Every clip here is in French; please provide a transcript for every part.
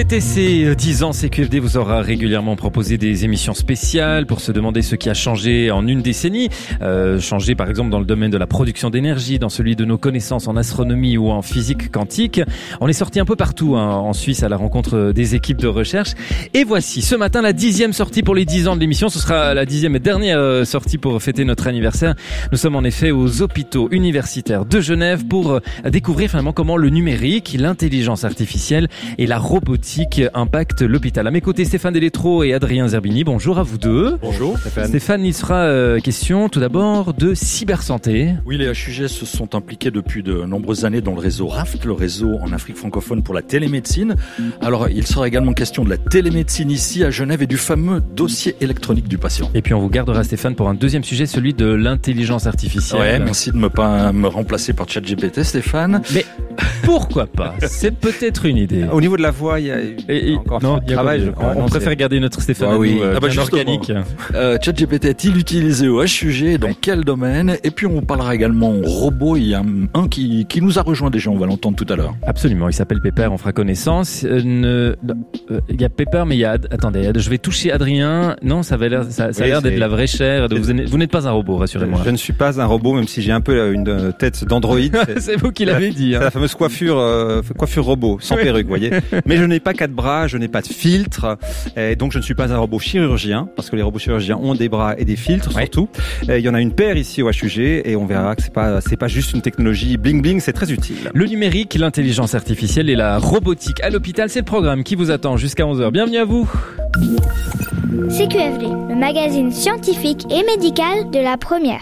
fêter ses 10 ans, CQFD vous aura régulièrement proposé des émissions spéciales pour se demander ce qui a changé en une décennie. Changé par exemple dans le domaine de la production d'énergie, dans celui de nos connaissances en astronomie ou en physique quantique. On est sorti un peu partout en Suisse à la rencontre des équipes de recherche. Et voici ce matin la 10e sortie pour les 10 ans de l'émission. Ce sera la 10e et dernière sortie pour fêter notre anniversaire. Nous sommes en effet aux hôpitaux universitaires de Genève pour découvrir finalement comment le numérique, l'intelligence artificielle et la robotique impactent l'hôpital. À mes côtés, Stéphane Deletro et Adrien Zerbini. Bonjour à vous deux. Bonjour Stéphane, il sera question tout d'abord de cybersanté. Oui, les HUG se sont impliqués depuis de nombreuses années dans le réseau RAFT, le réseau en Afrique francophone pour la télémédecine. Alors, il sera également question de la télémédecine ici à Genève et du fameux dossier électronique du patient. Et puis on vous gardera, Stéphane, pour un deuxième sujet, celui de l'intelligence artificielle. Ouais, merci de me remplacer par ChatGPT, Stéphane. Mais pourquoi pas? C'est peut-être une idée. Au niveau de la voix, il y a encore trop de travail, je crois. On préfère garder notre Stéphane bien organique. ChatGPT est-il utilisé au HUG? Dans quel domaine? Et puis on parlera également robot. Il y a un qui nous a rejoint déjà, on va l'entendre tout à l'heure. Absolument, il s'appelle Pepper, on fera connaissance. Il y a Pepper, mais il y a... Attendez, je vais toucher Adrien. Non, ça a l'air d'être la vraie chair. Vous n'êtes pas un robot, rassurez-moi. Je ne suis pas un robot, même si j'ai un peu une tête d'androïde. C'est vous qui l'avez dit. C'est la fameuse coiffure robot, sans perruque, vous voyez. Mais je n'ai pas 4 bras, je n'ai pas de filtre, et donc je ne suis pas un robot chirurgien, parce que les robots chirurgiens ont des bras et des filtres, surtout. Il y en a une paire ici au HUG, et on verra que c'est pas juste une technologie bling bling, c'est très utile. Le numérique, l'intelligence artificielle et la robotique à l'hôpital, c'est le programme qui vous attend jusqu'à 11h. Bienvenue à vous. CQFD, le magazine scientifique et médical de la première.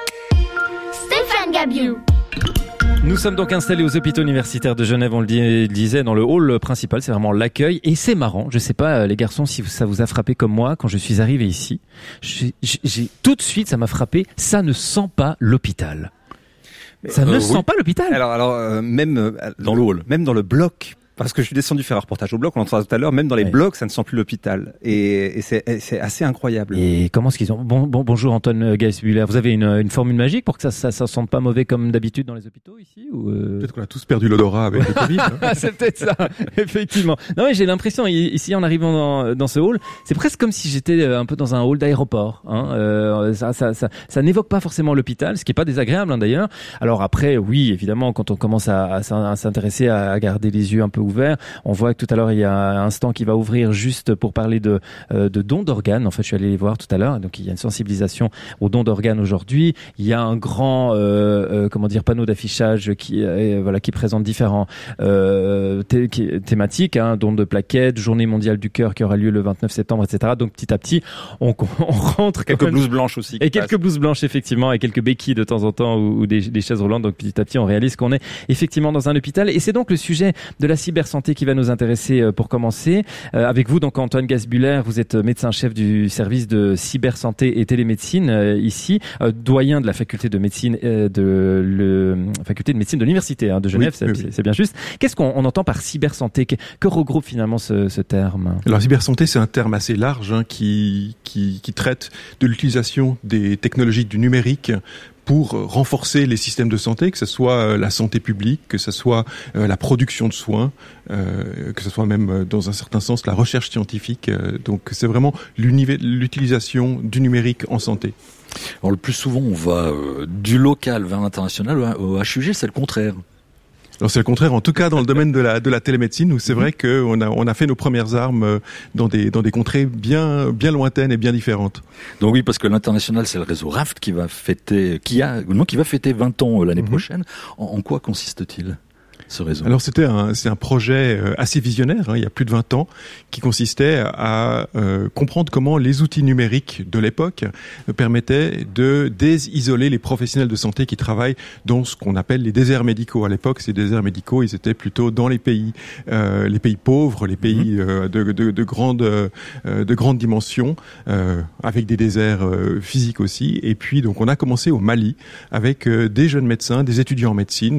Stéphane Gabiou. Nous sommes donc installés aux hôpitaux universitaires de Genève, on le disait, dans le hall principal, c'est vraiment l'accueil. Et c'est marrant, je sais pas les garçons si ça vous a frappé comme moi, quand je suis arrivé ici, j'ai tout de suite, ça m'a frappé, ça ne sent pas l'hôpital. Ça ne sent pas l'hôpital. Alors même dans le hall, même dans le bloc. Parce que je suis descendu faire un reportage au bloc, on l'entendra tout à l'heure, même dans les blocs, ça ne sent plus l'hôpital. Et c'est assez incroyable. Et comment est-ce qu'ils ont... Bonjour Antoine Geisbuller, vous avez une formule magique pour que ça sente pas mauvais comme d'habitude dans les hôpitaux ici ou Peut-être qu'on a tous perdu l'odorat avec le Covid. C'est peut-être ça, effectivement. Non mais j'ai l'impression, ici en arrivant dans ce hall, c'est presque comme si j'étais un peu dans un hall d'aéroport. Ça n'évoque pas forcément l'hôpital, ce qui est pas désagréable d'ailleurs. Alors après, oui, évidemment, quand on commence à s'intéresser, à garder les yeux un peu ouvert. On voit que tout à l'heure il y a un stand qui va ouvrir juste pour parler de dons d'organes. En fait, je suis allé les voir tout à l'heure. Donc il y a une sensibilisation aux dons d'organes aujourd'hui. Il y a un grand panneau d'affichage qui présente différents thématiques, dons de plaquettes, journée mondiale du cœur qui aura lieu le 29 septembre, etc. Donc petit à petit, on rentre quelques blouses blanches aussi. Et quelques blouses blanches effectivement, et quelques béquilles de temps en temps ou des chaises roulantes. Donc petit à petit, on réalise qu'on est effectivement dans un hôpital. Et c'est donc le sujet de la cybersanté qui va nous intéresser pour commencer. Avec vous, donc Antoine Geisbuller, vous êtes médecin-chef du service de cybersanté et télémédecine ici, doyen de la faculté de médecine faculté de médecine de l'université de Genève, oui. C'est bien juste. Qu'est-ce qu'on entend par cybersanté? Que regroupe finalement ce terme? Alors cybersanté, c'est un terme assez large qui traite de l'utilisation des technologies du numérique pour renforcer les systèmes de santé, que ce soit la santé publique, que ce soit la production de soins, que ce soit même dans un certain sens la recherche scientifique. Donc c'est vraiment l'utilisation du numérique en santé. Alors le plus souvent on va du local vers l'international, au HUG c'est le contraire. Alors c'est le contraire, en tout cas dans le domaine de la télémédecine, où c'est vrai qu'on a fait nos premières armes dans des contrées bien lointaines et bien différentes. Donc oui, parce que l'international c'est le réseau RAFT qui va fêter 20 ans l'année prochaine. En quoi consiste-t-il ce réseau? Alors c'est un projet assez visionnaire, il y a plus de 20 ans, qui consistait à comprendre comment les outils numériques de l'époque permettaient de désisoler les professionnels de santé qui travaillent dans ce qu'on appelle les déserts médicaux. À l'époque, ces déserts médicaux, ils étaient plutôt dans les pays pauvres, les pays de grandes dimensions, avec des déserts physiques aussi. Et puis donc on a commencé au Mali avec des jeunes médecins, des étudiants en médecine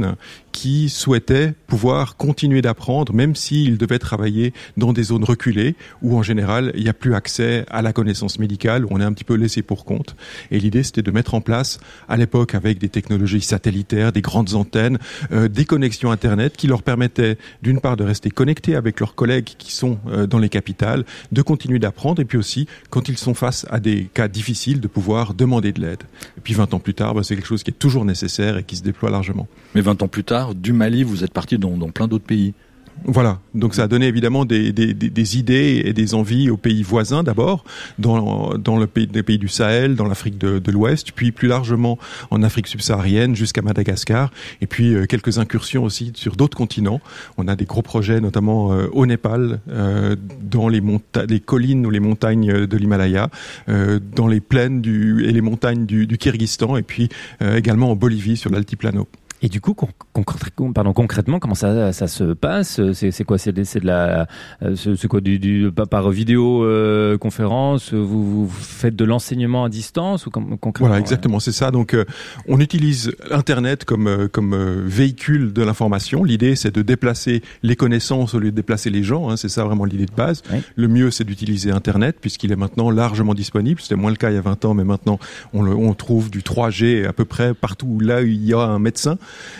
qui souhaitaient pouvoir continuer d'apprendre, même s'ils devaient travailler dans des zones reculées, où en général, il n'y a plus accès à la connaissance médicale, où on est un petit peu laissé pour compte. Et l'idée, c'était de mettre en place, à l'époque, avec des technologies satellitaires, des grandes antennes, des connexions Internet qui leur permettaient, d'une part, de rester connectés avec leurs collègues qui sont dans les capitales, de continuer d'apprendre, et puis aussi, quand ils sont face à des cas difficiles, de pouvoir demander de l'aide. Et puis 20 ans plus tard, c'est quelque chose qui est toujours nécessaire et qui se déploie largement. Mais 20 ans plus tard, du Mali, vous êtes parti dans plein d'autres pays. Voilà, donc ça a donné évidemment des idées et des envies aux pays voisins d'abord, dans les pays du Sahel, dans l'Afrique de l'Ouest, puis plus largement en Afrique subsaharienne jusqu'à Madagascar, et puis quelques incursions aussi sur d'autres continents. On a des gros projets notamment au Népal, dans les collines ou les montagnes de l'Himalaya, dans les plaines et les montagnes du Kyrgyzstan, et puis également en Bolivie sur l'altiplano. Et du coup, concrètement, comment ça se passe? C'est quoi? C'est quoi par vidéo conférence? Vous faites de l'enseignement à distance ou concrètement? Voilà, exactement, c'est ça. Donc, on utilise Internet comme véhicule de l'information. L'idée, c'est de déplacer les connaissances au lieu de déplacer les gens. C'est ça vraiment l'idée de base. Oui. Le mieux, c'est d'utiliser Internet puisqu'il est maintenant largement disponible. C'était moins le cas il y a 20 ans, mais maintenant, on trouve du 3G à peu près partout là où il y a un médecin.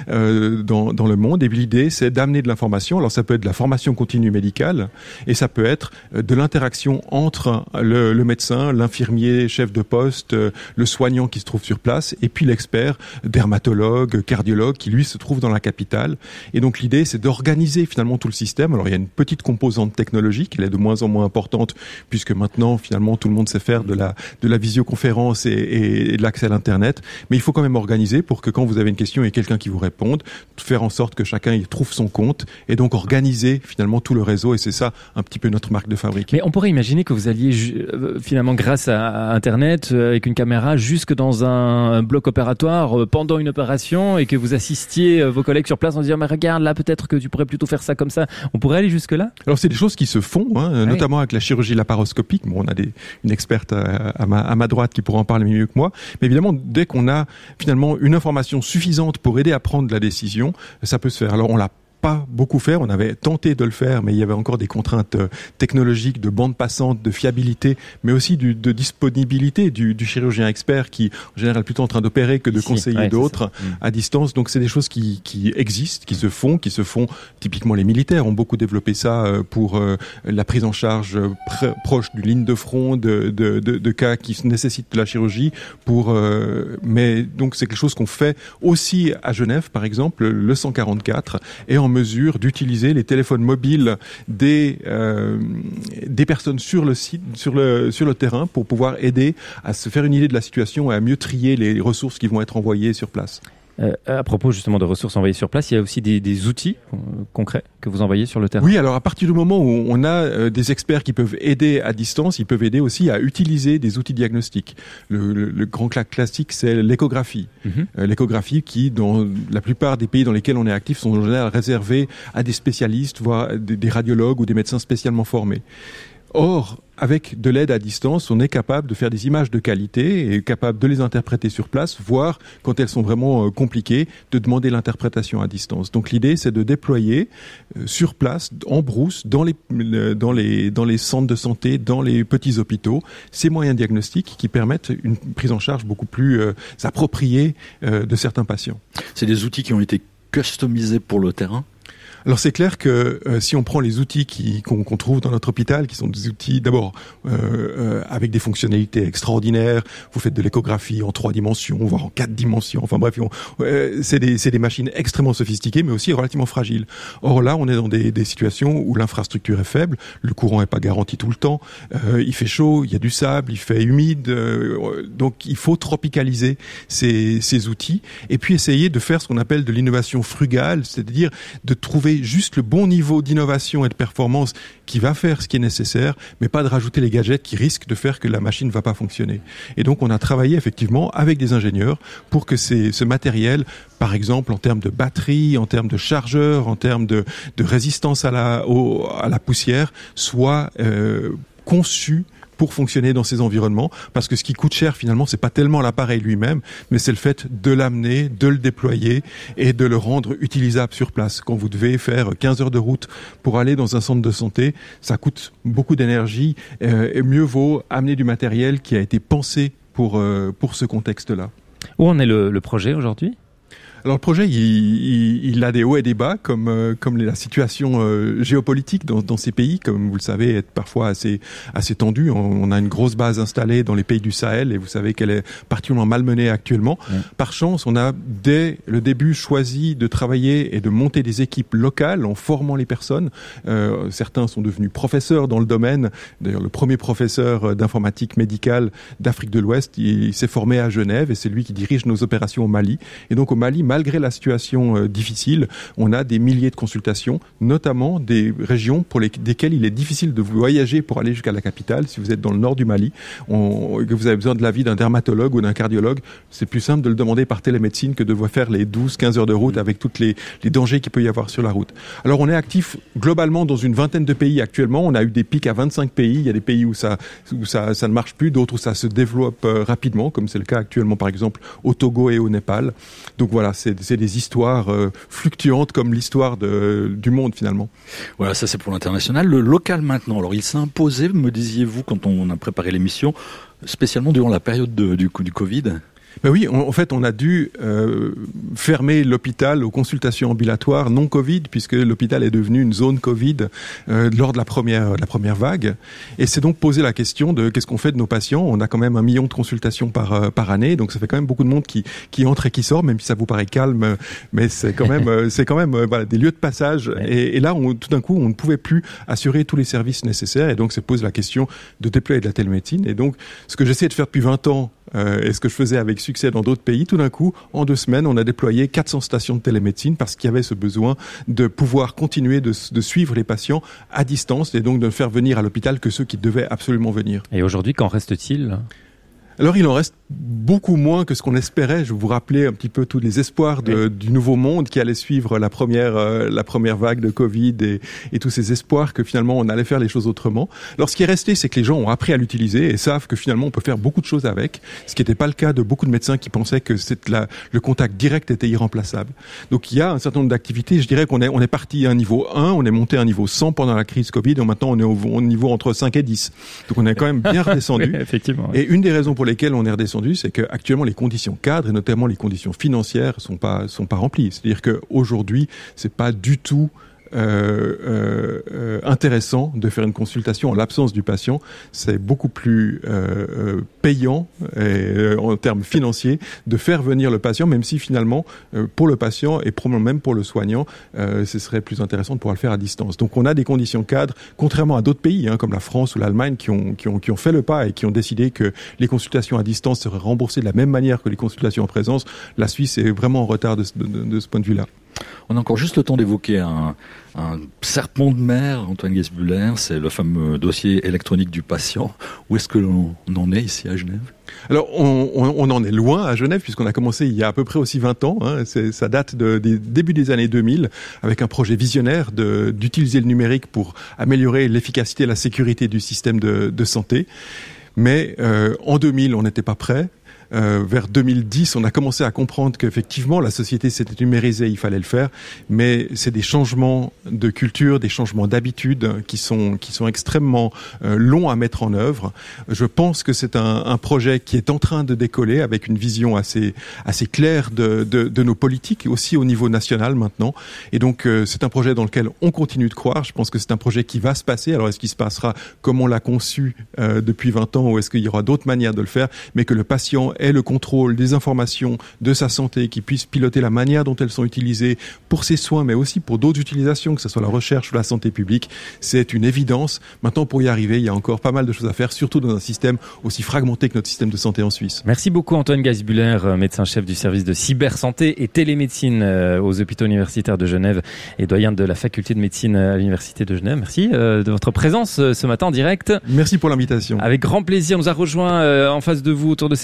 Dans le monde. Et l'idée, c'est d'amener de l'information. Alors, ça peut être de la formation continue médicale et ça peut être de l'interaction entre le médecin, l'infirmier, chef de poste, le soignant qui se trouve sur place et puis l'expert, dermatologue, cardiologue qui, lui, se trouve dans la capitale. Et donc, l'idée, c'est d'organiser finalement tout le système. Alors, il y a une petite composante technologique. Elle est de moins en moins importante puisque maintenant, finalement, tout le monde sait faire de la visioconférence et de l'accès à l'Internet. Mais il faut quand même organiser pour que quand vous avez une question, il y ait quelqu'un qui vous répondre, faire en sorte que chacun y trouve son compte et donc organiser finalement tout le réseau, et c'est ça un petit peu notre marque de fabrique. Mais on pourrait imaginer que vous alliez finalement grâce à Internet avec une caméra jusque dans un bloc opératoire pendant une opération et que vous assistiez vos collègues sur place en disant mais regarde là peut-être que tu pourrais plutôt faire ça comme ça. On pourrait aller jusque là? Alors c'est des choses qui se font, notamment avec la chirurgie laparoscopique. Bon, on a une experte à ma droite qui pourra en parler mieux que moi. Mais évidemment, dès qu'on a finalement une information suffisante pour aider à prendre la décision, ça peut se faire. Alors on l'a pas beaucoup faire, on avait tenté de le faire, mais il y avait encore des contraintes technologiques, de bande passante, de fiabilité, mais aussi de disponibilité du chirurgien expert qui, en général, est plutôt en train d'opérer que de conseiller d'autres à distance. Donc c'est des choses qui existent, qui se font. Typiquement les militaires ont beaucoup développé ça pour la prise en charge proche d'une ligne de front de cas qui nécessitent de la chirurgie. Mais donc c'est quelque chose qu'on fait aussi à Genève, par exemple, le 144, et en mesure d'utiliser les téléphones mobiles des personnes sur le site, sur le terrain, pour pouvoir aider à se faire une idée de la situation et à mieux trier les ressources qui vont être envoyées sur place. À propos justement de ressources envoyées sur place, il y a aussi des outils concrets que vous envoyez sur le terrain. Oui, alors à partir du moment où on a des experts qui peuvent aider à distance, ils peuvent aider aussi à utiliser des outils diagnostiques. Le grand classique, c'est l'échographie. L'échographie qui, dans la plupart des pays dans lesquels on est actif, sont en général réservés à des spécialistes, voire des radiologues ou des médecins spécialement formés. Or, avec de l'aide à distance, on est capable de faire des images de qualité et capable de les interpréter sur place, voire, quand elles sont vraiment compliquées, de demander l'interprétation à distance. Donc l'idée, c'est de déployer sur place, en brousse, dans les centres de santé, dans les petits hôpitaux, ces moyens diagnostiques qui permettent une prise en charge beaucoup plus appropriée de certains patients. C'est des outils qui ont été customisés pour le terrain ? Alors c'est clair que si on prend les outils qu'on trouve dans notre hôpital, qui sont des outils d'abord avec des fonctionnalités extraordinaires, vous faites de l'échographie en 3 dimensions, voire en 4 dimensions, enfin bref, c'est des machines extrêmement sophistiquées, mais aussi relativement fragiles. Or là, on est dans des situations où l'infrastructure est faible, le courant est pas garanti tout le temps, il fait chaud, il y a du sable, il fait humide, donc il faut tropicaliser ces outils, et puis essayer de faire ce qu'on appelle de l'innovation frugale, c'est-à-dire de trouver juste le bon niveau d'innovation et de performance qui va faire ce qui est nécessaire, mais pas de rajouter les gadgets qui risquent de faire que la machine ne va pas fonctionner. Et donc on a travaillé effectivement avec des ingénieurs pour que ce matériel, par exemple en termes de batterie, en termes de chargeur, en termes de résistance à la poussière, soit conçu pour fonctionner dans ces environnements, parce que ce qui coûte cher finalement, c'est pas tellement l'appareil lui-même, mais c'est le fait de l'amener, de le déployer et de le rendre utilisable sur place. Quand vous devez faire 15 heures de route pour aller dans un centre de santé, ça coûte beaucoup d'énergie et mieux vaut amener du matériel qui a été pensé pour ce contexte-là. Où en est le projet aujourd'hui ? Alors le projet, il a des hauts et des bas, comme la situation géopolitique dans ces pays, comme vous le savez, est parfois assez tendue. On a une grosse base installée dans les pays du Sahel et vous savez qu'elle est particulièrement malmenée actuellement. Ouais. Par chance, on a dès le début choisi de travailler et de monter des équipes locales en formant les personnes. Certains sont devenus professeurs dans le domaine. D'ailleurs, le premier professeur d'informatique médicale d'Afrique de l'Ouest, il s'est formé à Genève et c'est lui qui dirige nos opérations au Mali. Et donc au Mali, malgré la situation difficile, on a des milliers de consultations, notamment des régions pour desquelles il est difficile de voyager pour aller jusqu'à la capitale. Si vous êtes dans le nord du Mali, que vous avez besoin de l'avis d'un dermatologue ou d'un cardiologue, c'est plus simple de le demander par télémédecine que de faire les 12-15 heures de route avec tous les dangers qu'il peut y avoir sur la route. Alors on est actif globalement dans une vingtaine de pays actuellement. On a eu des pics à 25 pays. Il y a des pays où ça ne marche plus, d'autres où ça se développe rapidement, comme c'est le cas actuellement par exemple au Togo et au Népal. Donc voilà, c'est des histoires fluctuantes comme l'histoire du monde finalement. Voilà, ça c'est pour l'international. Le local maintenant, alors il s'est imposé, me disiez-vous, quand on a préparé l'émission, spécialement durant la période du Covid. Ben oui, en fait, on a dû fermer l'hôpital aux consultations ambulatoires non Covid, puisque l'hôpital est devenu une zone Covid lors de la première vague. Et c'est donc posé la question de qu'est-ce qu'on fait de nos patients. On a quand même 1 million de consultations par année, donc ça fait quand même beaucoup de monde qui entre et qui sort, même si ça vous paraît calme, mais c'est quand même voilà, des lieux de passage. Et là, tout d'un coup, on ne pouvait plus assurer tous les services nécessaires, et donc se pose la question de déployer de la télémédecine. Et donc, ce que j'essaie de faire depuis 20 ans, et ce que je faisais avec succès dans d'autres pays, tout d'un coup, en 2 semaines, on a déployé 400 stations de télémédecine parce qu'il y avait ce besoin de pouvoir continuer de suivre les patients à distance et donc de ne faire venir à l'hôpital que ceux qui devaient absolument venir. Et aujourd'hui, qu'en reste-t-il ? Alors il en reste beaucoup moins que ce qu'on espérait. Je vais vous rappeler un petit peu tous les espoirs du nouveau monde qui allait suivre la première vague de Covid et tous ces espoirs que finalement on allait faire les choses autrement. Alors ce qui est resté, c'est que les gens ont appris à l'utiliser et savent que finalement on peut faire beaucoup de choses avec, ce qui n'était pas le cas de beaucoup de médecins qui pensaient que le contact direct était irremplaçable. Donc il y a un certain nombre d'activités. Je dirais qu'on est parti à un niveau 1, on est monté à un niveau 100 pendant la crise Covid et maintenant on est au niveau entre 5 et 10. Donc on est quand même bien redescendu. Oui, effectivement. Et une des raisons pour lesquelles on est redescendu, c'est que actuellement les conditions cadres et notamment les conditions financières sont pas remplies. C'est-à-dire que aujourd'hui, c'est pas du tout intéressant de faire une consultation en l'absence du patient. C'est beaucoup plus payant en termes financiers de faire venir le patient, même si finalement pour le patient et probablement même pour le soignant, ce serait plus intéressant de pouvoir le faire à distance. Donc on a des conditions cadres, contrairement à d'autres pays comme la France ou l'Allemagne qui ont fait le pas et qui ont décidé que les consultations à distance seraient remboursées de la même manière que les consultations en présence. La Suisse est vraiment en retard de ce point de vue-là. On a encore juste le temps d'évoquer un serpent de mer, Antoine Gaisbuller, c'est le fameux dossier électronique du patient. Où est-ce que l'on en est ici à Genève ? Alors, on en est loin à Genève, puisqu'on a commencé il y a à peu près aussi 20 ans. Ça date des début des années 2000, avec un projet visionnaire d'utiliser le numérique pour améliorer l'efficacité et la sécurité du système de santé. Mais en 2000, on n'était pas prêt. Vers 2010, on a commencé à comprendre qu'effectivement la société s'était numérisée, il fallait le faire, mais c'est des changements de culture, des changements d'habitude qui sont extrêmement longs à mettre en œuvre. Je pense que c'est un projet qui est en train de décoller avec une vision assez claire de nos politiques, aussi au niveau national maintenant. Et donc c'est un projet dans lequel on continue de croire. Je pense que c'est un projet qui va se passer. Alors est-ce qu'il se passera comme on l'a conçu depuis 20 ans ou est-ce qu'il y aura d'autres manières de le faire, mais que le patient ait le contrôle des informations de sa santé, qui puisse piloter la manière dont elles sont utilisées pour ses soins, mais aussi pour d'autres utilisations, que ce soit la recherche ou la santé publique, c'est une évidence. Maintenant, pour y arriver, il y a encore pas mal de choses à faire, surtout dans un système aussi fragmenté que notre système de santé en Suisse. Merci beaucoup Antoine Gaisbuller, médecin-chef du service de cybersanté et télémédecine aux hôpitaux universitaires de Genève et doyen de la faculté de médecine à l'université de Genève. Merci de votre présence ce matin en direct. Merci pour l'invitation. Avec grand plaisir, nous a rejoint en face de vous autour de cette table Christian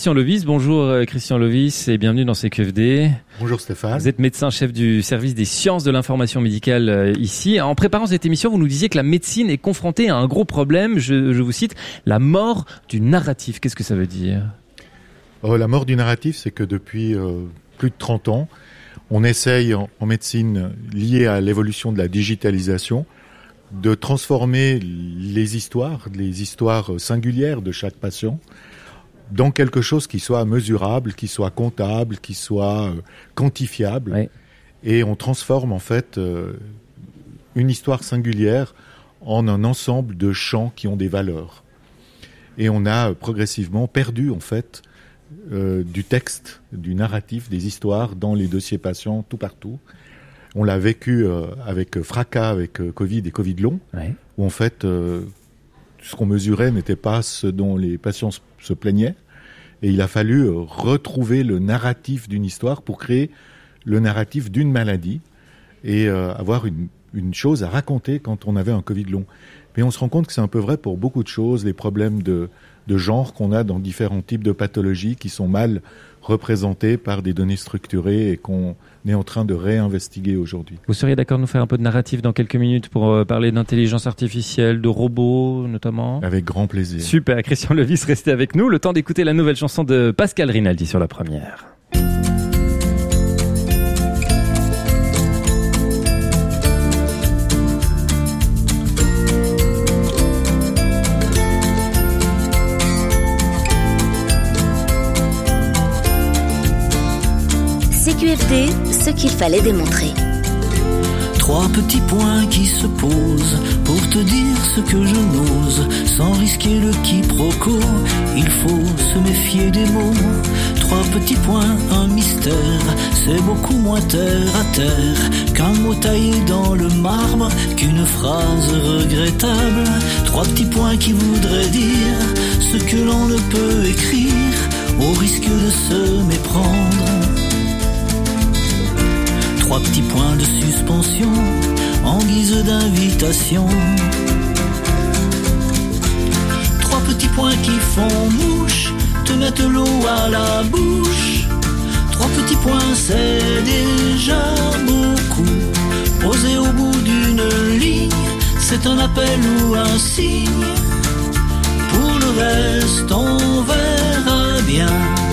Christian Levis. Bonjour Christian Levis et bienvenue dans CQFD. Bonjour Stéphane. Vous êtes médecin chef du service des sciences de l'information médicale ici. En préparant cette émission, vous nous disiez que la médecine est confrontée à un gros problème. Je vous cite, la mort du narratif. Qu'est-ce que ça veut dire ? La mort du narratif, c'est que depuis plus de 30 ans, on essaye en médecine, liée à l'évolution de la digitalisation, de transformer les histoires singulières de chaque patient dans quelque chose qui soit mesurable, qui soit comptable, qui soit quantifiable. Oui. Et on transforme en fait une histoire singulière en un ensemble de champs qui ont des valeurs. Et on a progressivement perdu en fait du texte, du narratif, des histoires dans les dossiers patients tout partout. On l'a vécu avec fracas, avec Covid et Covid long, ouais. Où en fait, ce qu'on mesurait n'était pas ce dont les patients se plaignaient. Et il a fallu retrouver le narratif d'une histoire pour créer le narratif d'une maladie et avoir une chose à raconter quand on avait un Covid long. Mais on se rend compte que c'est un peu vrai pour beaucoup de choses, les problèmes de genre qu'on a dans différents types de pathologies qui sont mal représentés par des données structurées et qu'on est en train de réinvestiguer aujourd'hui. Vous seriez d'accord de nous faire un peu de narratif dans quelques minutes pour parler d'intelligence artificielle, de robots notamment ? Avec grand plaisir. Super, Christian Levis, restez avec nous. Le temps d'écouter la nouvelle chanson de Pascal Rinaldi sur la première. CQFD, ce qu'il fallait démontrer. 3 petits points qui se posent pour te dire ce que je n'ose. Sans risquer le quiproquo, il faut se méfier des mots. 3 petits points, un mystère, c'est beaucoup moins terre à terre qu'un mot taillé dans le marbre, qu'une phrase regrettable. 3 petits points qui voudraient dire ce que l'on ne peut écrire, au risque de se méprendre. 3 petits points de suspension en guise d'invitation. 3 petits points qui font mouche, te mettent l'eau à la bouche. 3 petits points, c'est déjà beaucoup. Posé au bout d'une ligne, c'est un appel ou un signe. Pour le reste, on verra bien.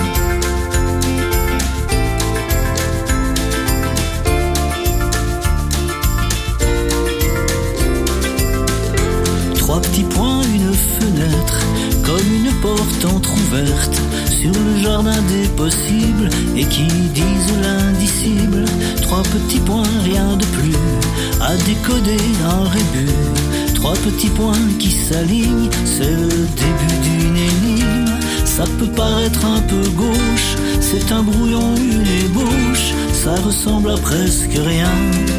Trois petits points, une fenêtre, comme une porte entr'ouverte sur le jardin des possibles et qui disent l'indicible. 3 petits points, rien de plus à décoder un rébut. 3 petits points qui s'alignent, c'est le début d'une énigme. Ça peut paraître un peu gauche, c'est un brouillon, une ébauche, ça ressemble à presque rien.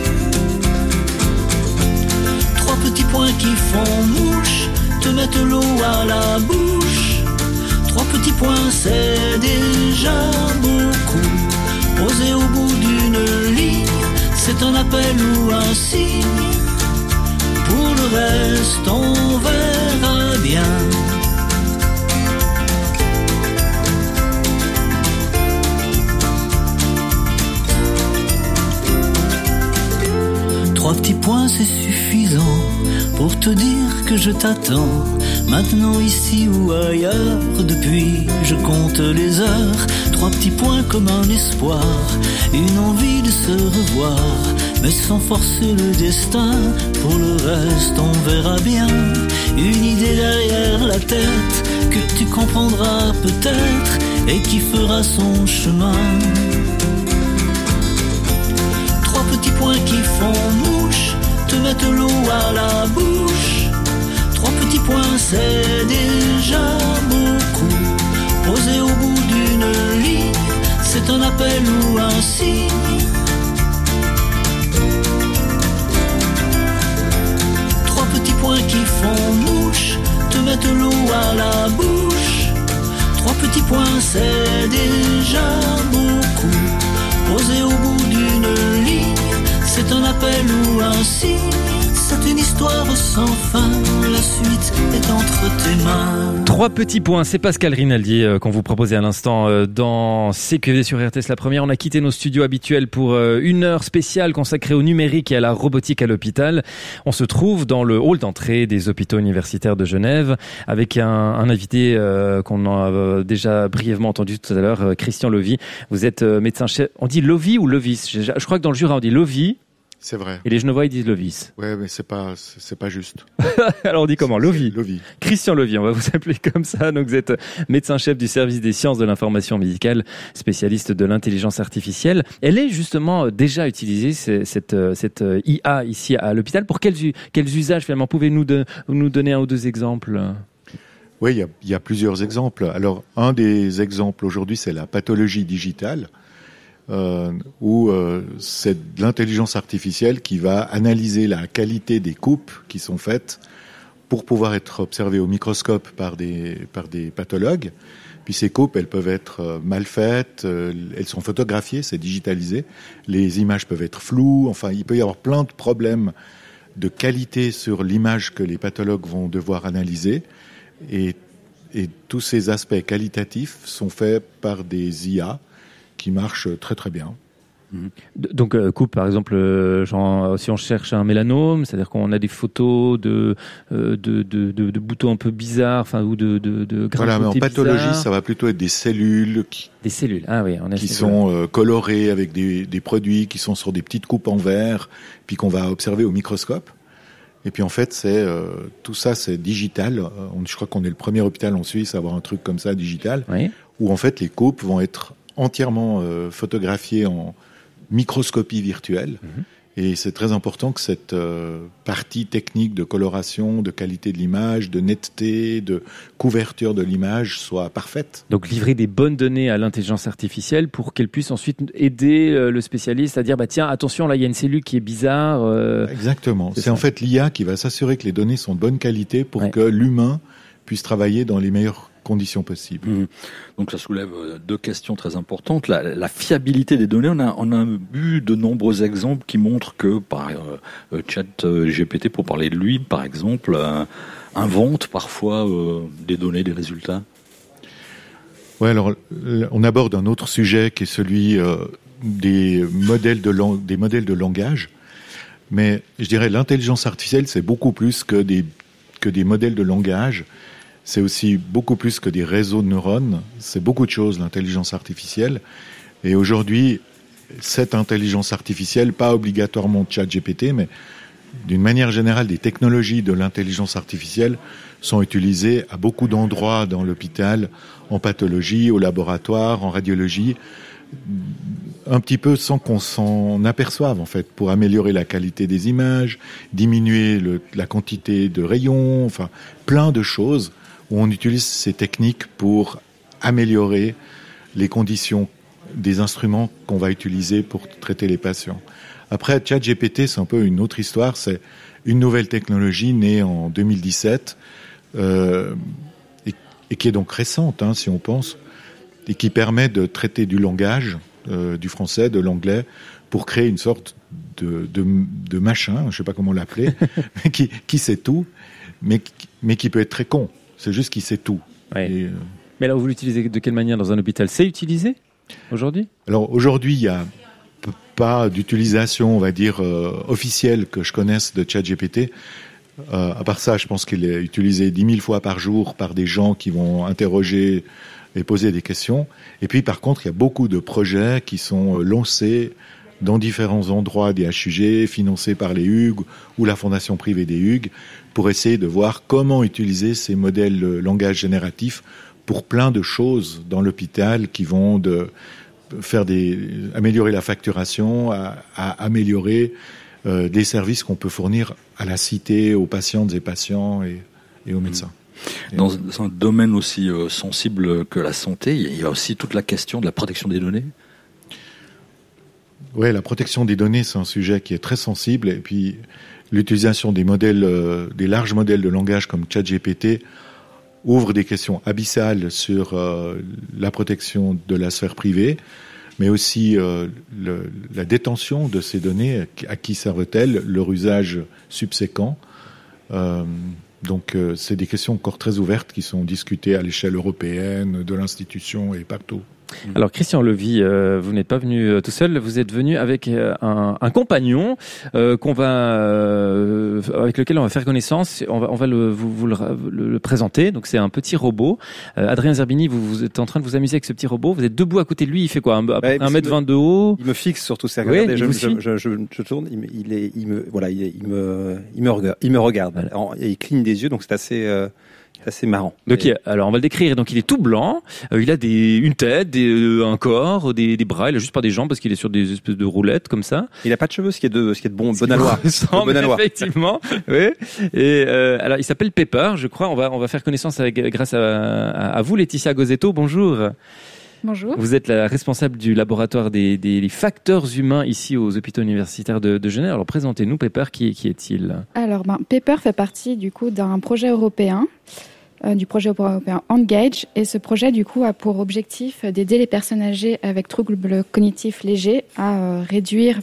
3 petits points qui font mouche, te mettent l'eau à la bouche. 3 petits points, c'est déjà beaucoup. Posé au bout d'une ligne, c'est un appel ou un signe. Pour le reste, on verra bien. Trois petits points, c'est suffisant pour te dire que je t'attends. Maintenant ici ou ailleurs, depuis je compte les heures. 3 petits points comme un espoir, une envie de se revoir, mais sans forcer le destin. Pour le reste, on verra bien. Une idée derrière la tête que tu comprendras peut-être et qui fera son chemin. 3 petits points qui font mouche, te mettent l'eau à la bouche. 3 petits points, c'est déjà beaucoup. Posé au bout d'une ligne, c'est un appel ou un signe. 3 petits points qui font mouche, te mettent l'eau à la bouche. 3 petits points, c'est déjà beaucoup. Posé au bout d'une ligne, c'est un appel ou un signe. c'est une histoire sans fin, la suite est entre tes mains. 3 petits points, c'est Pascal Rinaldi qu'on vous proposait à l'instant dans CQFD sur RTS La Première. On a quitté nos studios habituels pour une heure spéciale consacrée au numérique et à la robotique à l'hôpital. On se trouve dans le hall d'entrée des hôpitaux universitaires de Genève avec un invité qu'on a déjà brièvement entendu tout à l'heure, Christian Lovy. Vous êtes médecin-chef. On dit Lovy ou Lovis? Je crois que dans le Jura on dit Lovy. C'est vrai. Et les Genevois ils disent Lovis. Ouais, mais c'est pas juste. Alors on dit comment? Lovy. Lovy. Christian Lovy, on va vous appeler comme ça. Donc vous êtes médecin-chef du service des sciences de l'information médicale, spécialiste de l'intelligence artificielle. Elle est justement déjà utilisée cette IA ici à l'hôpital. Pour quels usages finalement? Pouvez-vous nous donner un ou deux exemples? Oui, il y a plusieurs exemples. Alors un des exemples aujourd'hui, c'est la pathologie digitale. Où c'est de l'intelligence artificielle qui va analyser la qualité des coupes qui sont faites pour pouvoir être observées au microscope par des pathologues. Puis ces coupes, elles peuvent être mal faites, elles sont photographiées, c'est digitalisé. Les images peuvent être floues. Enfin, il peut y avoir plein de problèmes de qualité sur l'image que les pathologues vont devoir analyser. Et tous ces aspects qualitatifs sont faits par des IA qui marche très très bien. Donc coupe par exemple, genre, si on cherche un mélanome, c'est-à-dire qu'on a des photos de boutons un peu bizarres, enfin ou de voilà, mais en pathologie, bizarres. Ça va plutôt être des cellules qui sont colorées avec des produits qui sont sur des petites coupes en verre, puis qu'on va observer au microscope. Et puis en fait, tout ça, c'est digital. Je crois qu'on est le premier hôpital en Suisse à avoir un truc comme ça digital, oui. Où en fait les coupes vont être entièrement photographié en microscopie virtuelle. Et c'est très important que cette partie technique de coloration, de qualité de l'image, de netteté, de couverture de l'image soit parfaite. Donc livrer des bonnes données à l'intelligence artificielle pour qu'elle puisse ensuite aider le spécialiste à dire tiens, attention, là il y a une cellule qui est bizarre. Exactement. C'est en fait l'IA qui va s'assurer que les données sont de bonne qualité pour que l'humain puisse travailler dans les meilleures conditions possibles. Donc ça soulève deux questions très importantes. La fiabilité des données, on a vu de nombreux exemples qui montrent que par ChatGPT, pour parler de lui par exemple, invente parfois des données, des résultats. Ouais, alors on aborde un autre sujet qui est celui des modèles de langage. Mais je dirais l'intelligence artificielle, c'est beaucoup plus que des modèles de langage. C'est aussi beaucoup plus que des réseaux de neurones. C'est beaucoup de choses, l'intelligence artificielle. Et aujourd'hui, cette intelligence artificielle, pas obligatoirement ChatGPT, mais d'une manière générale, des technologies de l'intelligence artificielle sont utilisées à beaucoup d'endroits dans l'hôpital, en pathologie, au laboratoire, en radiologie, un petit peu sans qu'on s'en aperçoive, en fait, pour améliorer la qualité des images, diminuer la quantité de rayons, enfin, plein de choses où on utilise ces techniques pour améliorer les conditions des instruments qu'on va utiliser pour traiter les patients. Après, ChatGPT, c'est un peu une autre histoire. C'est une nouvelle technologie née en 2017 et qui est donc récente, si on pense, et qui permet de traiter du langage, du français, de l'anglais, pour créer une sorte de machin, je ne sais pas comment l'appeler, mais qui sait tout, mais qui peut être très con. C'est juste qu'il sait tout. Ouais. Mais alors, vous l'utilisez de quelle manière dans un hôpital? C'est utilisé aujourd'hui? Alors, aujourd'hui, il n'y a pas d'utilisation, on va dire, officielle que je connaisse de ChatGPT. À part ça, je pense qu'il est utilisé 10 000 fois par jour par des gens qui vont interroger et poser des questions. Et puis, par contre, il y a beaucoup de projets qui sont lancés dans différents endroits des HUG, financés par les Hugues ou la fondation privée des Hugues, pour essayer de voir comment utiliser ces modèles de langage génératif pour plein de choses dans l'hôpital qui vont améliorer la facturation, à améliorer des services qu'on peut fournir à la cité, aux patientes et patients et aux médecins. Dans un domaine aussi sensible que la santé, il y a aussi toute la question de la protection des données. Oui, la protection des données, c'est un sujet qui est très sensible. Et puis, l'utilisation des larges modèles de langage comme ChatGPT ouvre des questions abyssales sur la protection de la sphère privée. mais aussi la détention de ces données, à qui servent-elles, leur usage subséquent. Donc c'est des questions encore très ouvertes qui sont discutées à l'échelle européenne, de l'institution et partout. Alors Christian Levy, vous n'êtes pas venu tout seul, vous êtes venu avec un compagnon avec lequel on va faire connaissance. On va vous le présenter. Donc c'est un petit robot. Adrien Zerbini, vous êtes en train de vous amuser avec ce petit robot. Vous êtes debout à côté de lui. Il fait quoi, 1m20 de haut? Il me fixe surtout. Oui, je tourne. Il me regarde. Voilà. Il cligne des yeux, donc c'est assez marrant. Donc, alors on va le décrire. Donc il est tout blanc. Il a une tête, un corps, des bras. Il a juste pas des jambes parce qu'il est sur des espèces de roulettes comme ça. Il a pas de cheveux, ce qui est de bon aloi. Effectivement. Oui. Et alors il s'appelle Pepper, je crois. On va faire connaissance grâce à vous, Laetitia Gozzetto. Bonjour. Bonjour. Vous êtes la responsable du laboratoire des facteurs humains ici aux hôpitaux universitaires de Genève. Alors présentez-nous Pepper, qui est-il? Alors Pepper fait partie du coup d'un projet européen, du projet européen Engage, et ce projet du coup a pour objectif d'aider les personnes âgées avec troubles cognitifs légers à réduire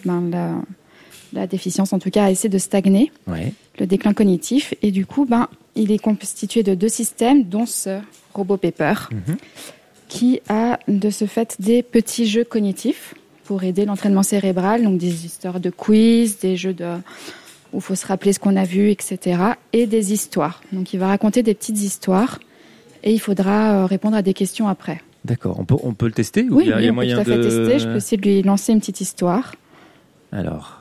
la déficience, en tout cas à essayer de stagner le déclin cognitif. Et du coup il est constitué de 2 systèmes, dont ce robot Pepper. Qui a de ce fait des petits jeux cognitifs pour aider l'entraînement cérébral, donc des histoires de quiz, des jeux où il faut se rappeler ce qu'on a vu, etc. Et des histoires. Donc il va raconter des petites histoires et il faudra répondre à des questions après. D'accord, on peut le tester? Oui, il y a moyen on peut tout à fait tester. Je peux essayer de lui lancer une petite histoire. Alors...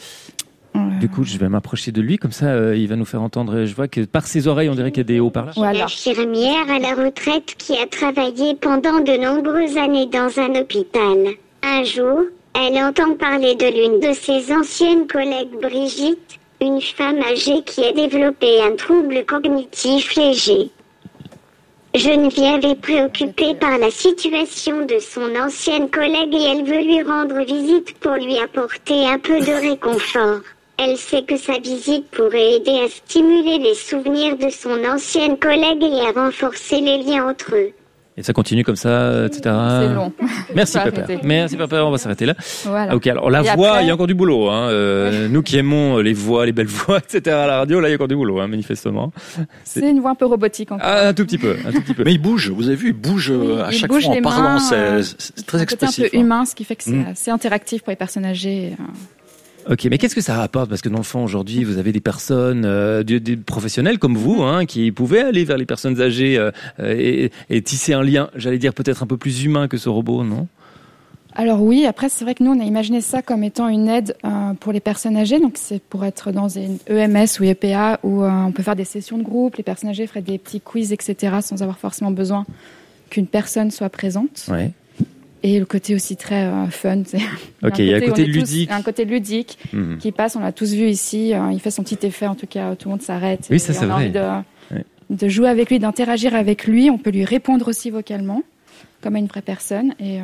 Du coup, je vais m'approcher de lui, comme ça, il va nous faire entendre. Je vois que par ses oreilles, on dirait qu'il y a des haut-parleurs. Voilà. Une infirmière à la retraite qui a travaillé pendant de nombreuses années dans un hôpital. Un jour, elle entend parler de l'une de ses anciennes collègues, Brigitte, une femme âgée qui a développé un trouble cognitif léger. Geneviève est préoccupée par la situation de son ancienne collègue et elle veut lui rendre visite pour lui apporter un peu de réconfort. Elle sait que sa visite pourrait aider à stimuler les souvenirs de son ancienne collègue et à renforcer les liens entre eux. Et ça continue comme ça, etc. C'est long. Merci Pepper. Merci Pepper, on va s'arrêter là. Voilà. Ok, alors la voix, après... il y a encore du boulot. Nous qui aimons les voix, les belles voix, etc. à la radio, là il y a encore du boulot, manifestement. C'est une voix un peu robotique encore. Un tout petit peu. Mais il bouge, vous avez vu, il bouge à chaque fois en parlant, c'est très expressif. C'est un peu humain, ce qui fait que c'est assez interactif pour les personnes âgées. Ok, mais qu'est-ce que ça apporte? Parce que dans le fond, aujourd'hui, vous avez des personnes, des professionnels comme vous, qui pouvaient aller vers les personnes âgées et tisser un lien, j'allais dire peut-être un peu plus humain que ce robot, non? Alors oui, après c'est vrai que nous on a imaginé ça comme étant une aide pour les personnes âgées, donc c'est pour être dans une EMS ou EPA où on peut faire des sessions de groupe, les personnes âgées feraient des petits quiz, etc. sans avoir forcément besoin qu'une personne soit présente. Ouais. Et le côté aussi très fun. Ok, il y a un côté ludique. Un côté ludique qui passe, on l'a tous vu ici. Il fait son petit effet, en tout cas, tout le monde s'arrête. Oui, ça c'est vrai. On a envie de jouer avec lui, d'interagir avec lui. On peut lui répondre aussi vocalement, comme à une vraie personne. Et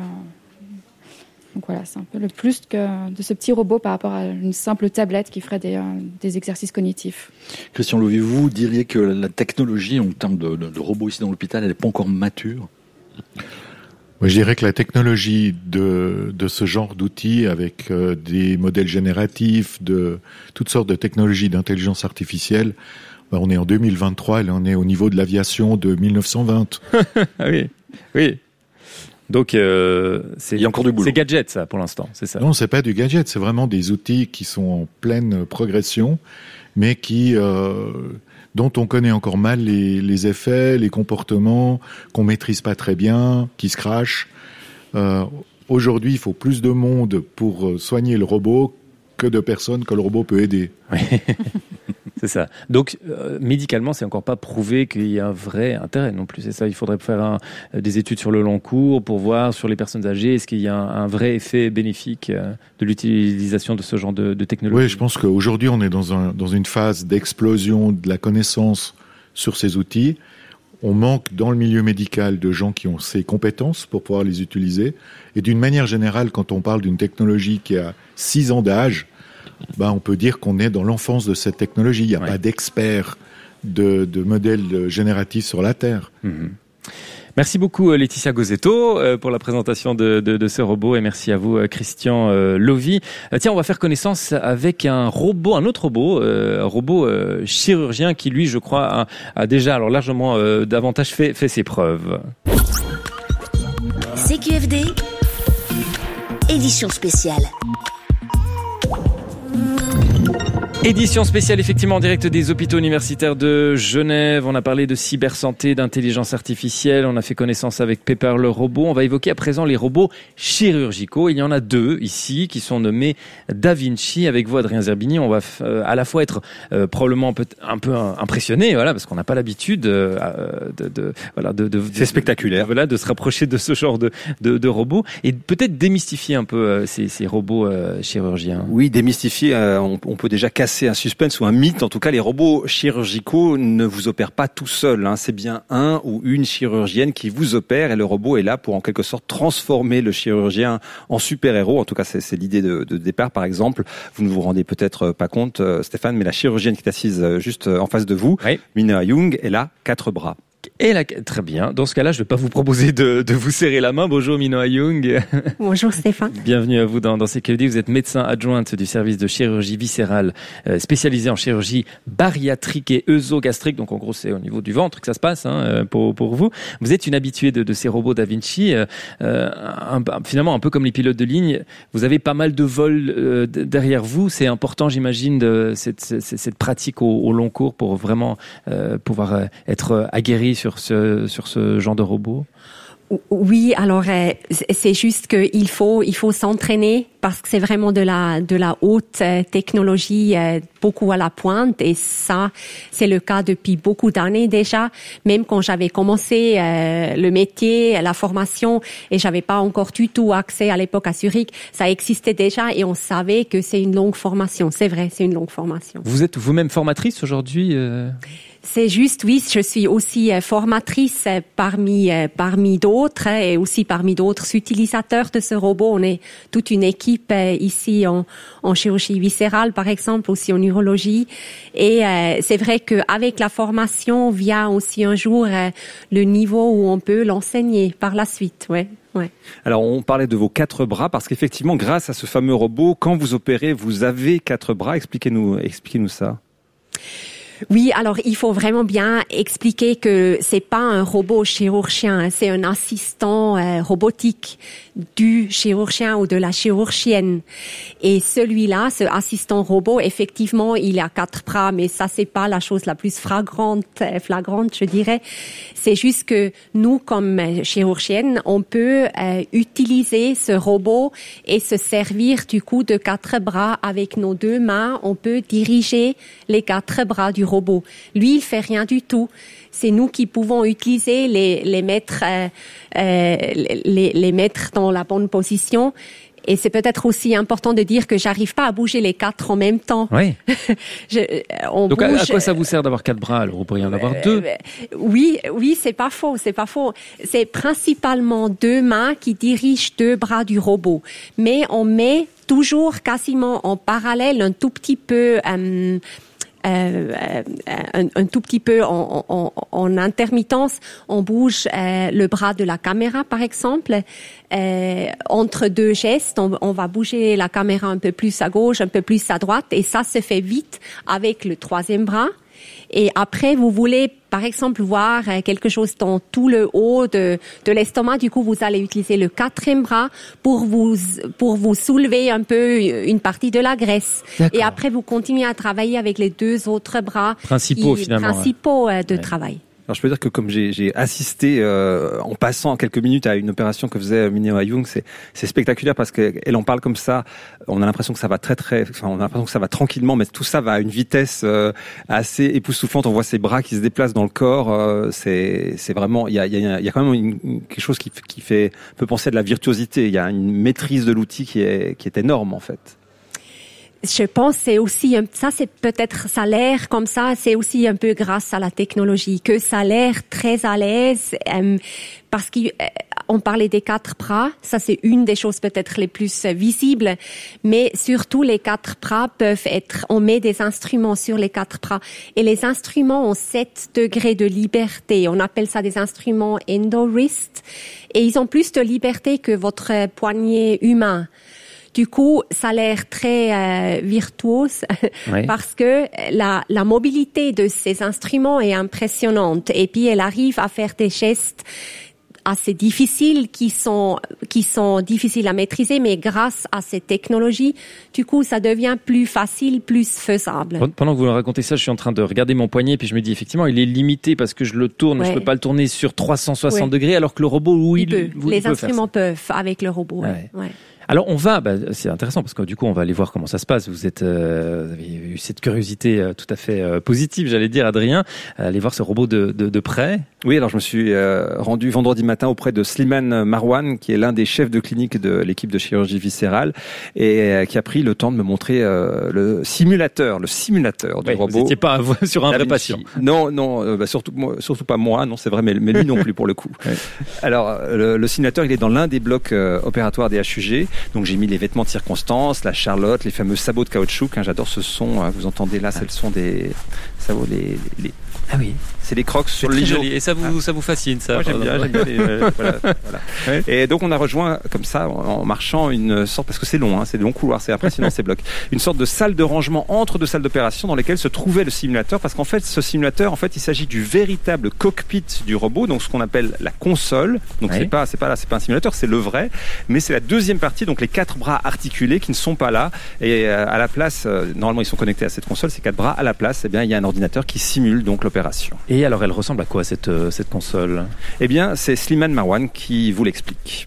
donc voilà, c'est un peu le plus de ce petit robot par rapport à une simple tablette qui ferait des exercices cognitifs. Christian Levy, vous diriez que la technologie, en termes de robots ici dans l'hôpital, elle n'est pas encore mature? Moi, je dirais que la technologie de ce genre d'outils, avec des modèles génératifs, de toutes sortes de technologies d'intelligence artificielle, on est en 2023 et on est au niveau de l'aviation de 1920. Oui. Donc, il y a encore du boulot. C'est gadget, ça, pour l'instant, c'est ça? Non, c'est pas du gadget, c'est vraiment des outils qui sont en pleine progression, mais dont on connaît encore mal les effets, les comportements, qu'on maîtrise pas très bien, qui se crachent. Aujourd'hui, il faut plus de monde pour soigner le robot que de personnes que le robot peut aider. C'est ça. Donc, médicalement, c'est encore pas prouvé qu'il y a un vrai intérêt non plus. C'est ça. Il faudrait faire des études sur le long cours pour voir sur les personnes âgées est-ce qu'il y a un vrai effet bénéfique de l'utilisation de ce genre de technologie. Oui, je pense qu'aujourd'hui, on est dans une phase d'explosion de la connaissance sur ces outils. On manque dans le milieu médical de gens qui ont ces compétences pour pouvoir les utiliser. Et d'une manière générale, quand on parle d'une technologie qui a 6 ans d'âge, on peut dire qu'on est dans l'enfance de cette technologie. Il n'y a pas d'experts de modèles génératifs sur la Terre. Merci beaucoup Laetitia Gozzetto pour la présentation de ce robot et merci à vous Christian Lovy. Tiens, on va faire connaissance avec un autre robot chirurgien qui lui, je crois, a déjà alors largement davantage fait ses preuves. CQFD, édition spéciale. Édition spéciale effectivement en direct des hôpitaux universitaires de Genève. On a parlé de cybersanté, d'intelligence artificielle. On a fait connaissance avec Pepper le robot. On va évoquer à présent les robots chirurgicaux. Il y en a 2 ici qui sont nommés Da Vinci. Avec vous Adrien Zerbini, on va à la fois être probablement un peu impressionné, voilà, parce qu'on n'a pas l'habitude c'est spectaculaire. Voilà, de se rapprocher de ce genre de robots et peut-être démystifier un peu ces robots chirurgiens. Oui, démystifier. On peut déjà casser un suspense ou un mythe. En tout cas, les robots chirurgicaux ne vous opèrent pas tout seuls. C'est bien un ou une chirurgienne qui vous opère et le robot est là pour en quelque sorte transformer le chirurgien en super-héros. En tout cas, c'est l'idée de départ. Par exemple, vous ne vous rendez peut-être pas compte, Stéphane, mais la chirurgienne qui est assise juste en face de vous, oui. Mina Young, elle a 4 bras. Et là, très bien. Dans ce cas-là, je ne vais pas vous proposer de vous serrer la main. Bonjour Minoa Young. Bonjour Stéphane. Bienvenue à vous dans CQFD. Vous êtes médecin adjointe du service de chirurgie viscérale spécialisée en chirurgie bariatrique et œsogastrique. Donc en gros, c'est au niveau du ventre que ça se passe pour vous. Vous êtes une habituée de ces robots Da Vinci. Finalement, un peu comme les pilotes de ligne, vous avez pas mal de vols derrière vous. C'est important, j'imagine, cette pratique au long cours pour vraiment pouvoir être aguerri sur ce genre de robot? Oui, alors c'est juste qu'il faut s'entraîner parce que c'est vraiment de la haute technologie, beaucoup à la pointe, et ça c'est le cas depuis beaucoup d'années déjà. Même quand j'avais commencé le métier, la formation, et j'avais pas encore du tout accès à l'époque à Zurich, ça existait déjà et on savait que c'est une longue formation. C'est vrai, c'est une longue formation. Vous êtes vous-même formatrice aujourd'hui? C'est juste, oui, je suis aussi formatrice parmi d'autres et aussi parmi d'autres utilisateurs de ce robot. On est toute une équipe ici en chirurgie viscérale, par exemple, aussi en urologie. Et c'est vrai qu'avec la formation vient aussi un jour le niveau où on peut l'enseigner par la suite, ouais. Ouais. Alors, on parlait de vos 4 bras parce qu'effectivement, grâce à ce fameux robot, quand vous opérez, vous avez 4 bras. Expliquez-nous ça. Oui, alors il faut vraiment bien expliquer que c'est pas un robot chirurgien, c'est un assistant robotique du chirurgien ou de la chirurgienne. Et celui-là, ce assistant robot, effectivement, il a 4 bras, mais ça c'est pas la chose la plus flagrante, je dirais. C'est juste que nous, comme chirurgienne, on peut utiliser ce robot et se servir du coup de 4 bras avec nos 2 mains. On peut diriger les 4 bras du robot. Lui, il fait rien du tout. C'est nous qui pouvons utiliser les mettre dans la bonne position. Et c'est peut-être aussi important de dire que j'arrive pas à bouger les 4 en même temps. Oui. Donc à quoi ça vous sert d'avoir 4 bras? Alors vous pourriez en avoir 2. Oui, c'est pas faux. C'est principalement 2 mains qui dirigent 2 bras du robot. Mais on met toujours quasiment en parallèle un tout petit peu un tout petit peu en intermittence, on bouge le bras de la caméra par exemple. Entre 2 gestes, on va bouger la caméra un peu plus à gauche, un peu plus à droite, et ça se fait vite avec le 3e bras. Et après, vous voulez, par exemple, voir quelque chose dans tout le haut de l'estomac. Du coup, vous allez utiliser le 4e bras pour vous soulever un peu une partie de la graisse. D'accord. Et après, vous continuez à travailler avec les 2 autres bras principaux de travail. Alors je peux dire que comme j'ai assisté en passant quelques minutes à une opération que faisait Minoa Young, c'est spectaculaire parce qu'elle en parle comme ça. On a l'impression que ça va on a l'impression que ça va tranquillement, mais tout ça va à une vitesse assez époustouflante. On voit ses bras qui se déplacent dans le corps. C'est vraiment, il y a quand même quelque chose qui peut penser à de la virtuosité. Il y a une maîtrise de l'outil qui est énorme en fait. Je pense que c'est aussi ça, c'est peut-être, ça a l'air comme ça, c'est aussi un peu grâce à la technologie que ça a l'air très à l'aise, parce qu'on parlait des 4 bras, ça c'est une des choses peut-être les plus visibles, mais surtout les 4 bras on met des instruments sur les 4 bras, et les instruments ont 7 degrés de liberté, on appelle ça des instruments endo-wrist, et ils ont plus de liberté que votre poignet humain. Du coup, ça a l'air très virtuose parce que la mobilité de ces instruments est impressionnante. Et puis, elle arrive à faire des gestes assez difficiles qui sont difficiles à maîtriser, mais grâce à ces technologies, du coup, ça devient plus facile, plus faisable. Pendant que vous me racontez ça, je suis en train de regarder mon poignet, puis je me dis effectivement, il est limité parce que je le tourne, je peux pas le tourner sur 360 degrés, alors que le robot, les instruments peuvent avec le robot. Ouais. Alors c'est intéressant parce que du coup on va aller voir comment ça se passe. Vous avez eu cette curiosité tout à fait positive, j'allais dire, Adrien, aller voir ce robot de près. Oui, alors je me suis rendu vendredi matin auprès de Slimane Marwan, qui est l'un des chefs de clinique de l'équipe de chirurgie viscérale et qui a pris le temps de me montrer le simulateur du robot. Vous n'étiez pas sur un vrai patient. Non, surtout pas moi, non c'est vrai, mais lui non plus pour le coup. Ouais. Alors le simulateur, il est dans l'un des blocs opératoires des HUG. Donc j'ai mis les vêtements de circonstance, la charlotte, les fameux sabots de caoutchouc. J'adore ce son. Vous entendez là, c'est le son des sabots, les... Ah oui. C'est les crocs sur le lit. Et ça vous fascine, ça? Moi, j'aime bien. Voilà. Ouais. Et donc, on a rejoint, comme ça, en marchant, une sorte, parce que c'est long, c'est des longs couloirs, c'est impressionnant, ces blocs. Une sorte de salle de rangement entre 2 salles d'opération dans lesquelles se trouvait le simulateur, parce qu'en fait, ce simulateur, il s'agit du véritable cockpit du robot, donc ce qu'on appelle la console. Donc, c'est pas un simulateur, c'est le vrai. Mais c'est la deuxième partie, donc les 4 bras articulés qui ne sont pas là. Et à la place, normalement, ils sont connectés à cette console, ces 4 bras. À la place, il y a un ordinateur qui simule donc l'opération. Et alors, elle ressemble à quoi cette console? Eh bien, c'est Slimane Marwan qui vous l'explique.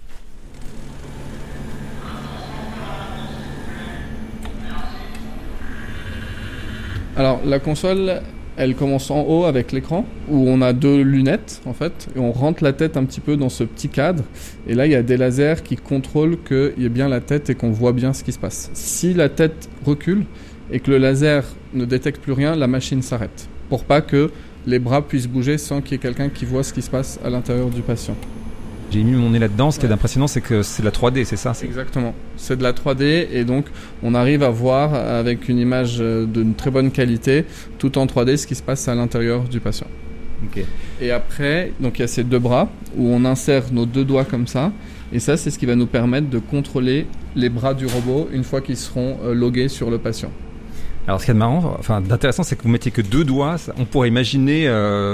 Alors, la console, elle commence en haut avec l'écran, où on a 2 lunettes, en fait, et on rentre la tête un petit peu dans ce petit cadre. Et là, il y a des lasers qui contrôlent qu'il y ait bien la tête et qu'on voit bien ce qui se passe. Si la tête recule et que le laser ne détecte plus rien, la machine s'arrête, pour pas que les bras puissent bouger sans qu'il y ait quelqu'un qui voit ce qui se passe à l'intérieur du patient. J'ai mis mon nez là-dedans. Ce qui est impressionnant, c'est que c'est de la 3D, c'est ça? Exactement. C'est de la 3D et donc on arrive à voir avec une image d'une très bonne qualité, tout en 3D, ce qui se passe à l'intérieur du patient. Okay. Et après, donc il y a ces 2 bras où on insère nos 2 doigts comme ça. Et ça, c'est ce qui va nous permettre de contrôler les bras du robot une fois qu'ils seront logués sur le patient. Alors, ce qui est marrant, d'intéressant, c'est que vous mettiez que 2 doigts. On pourrait imaginer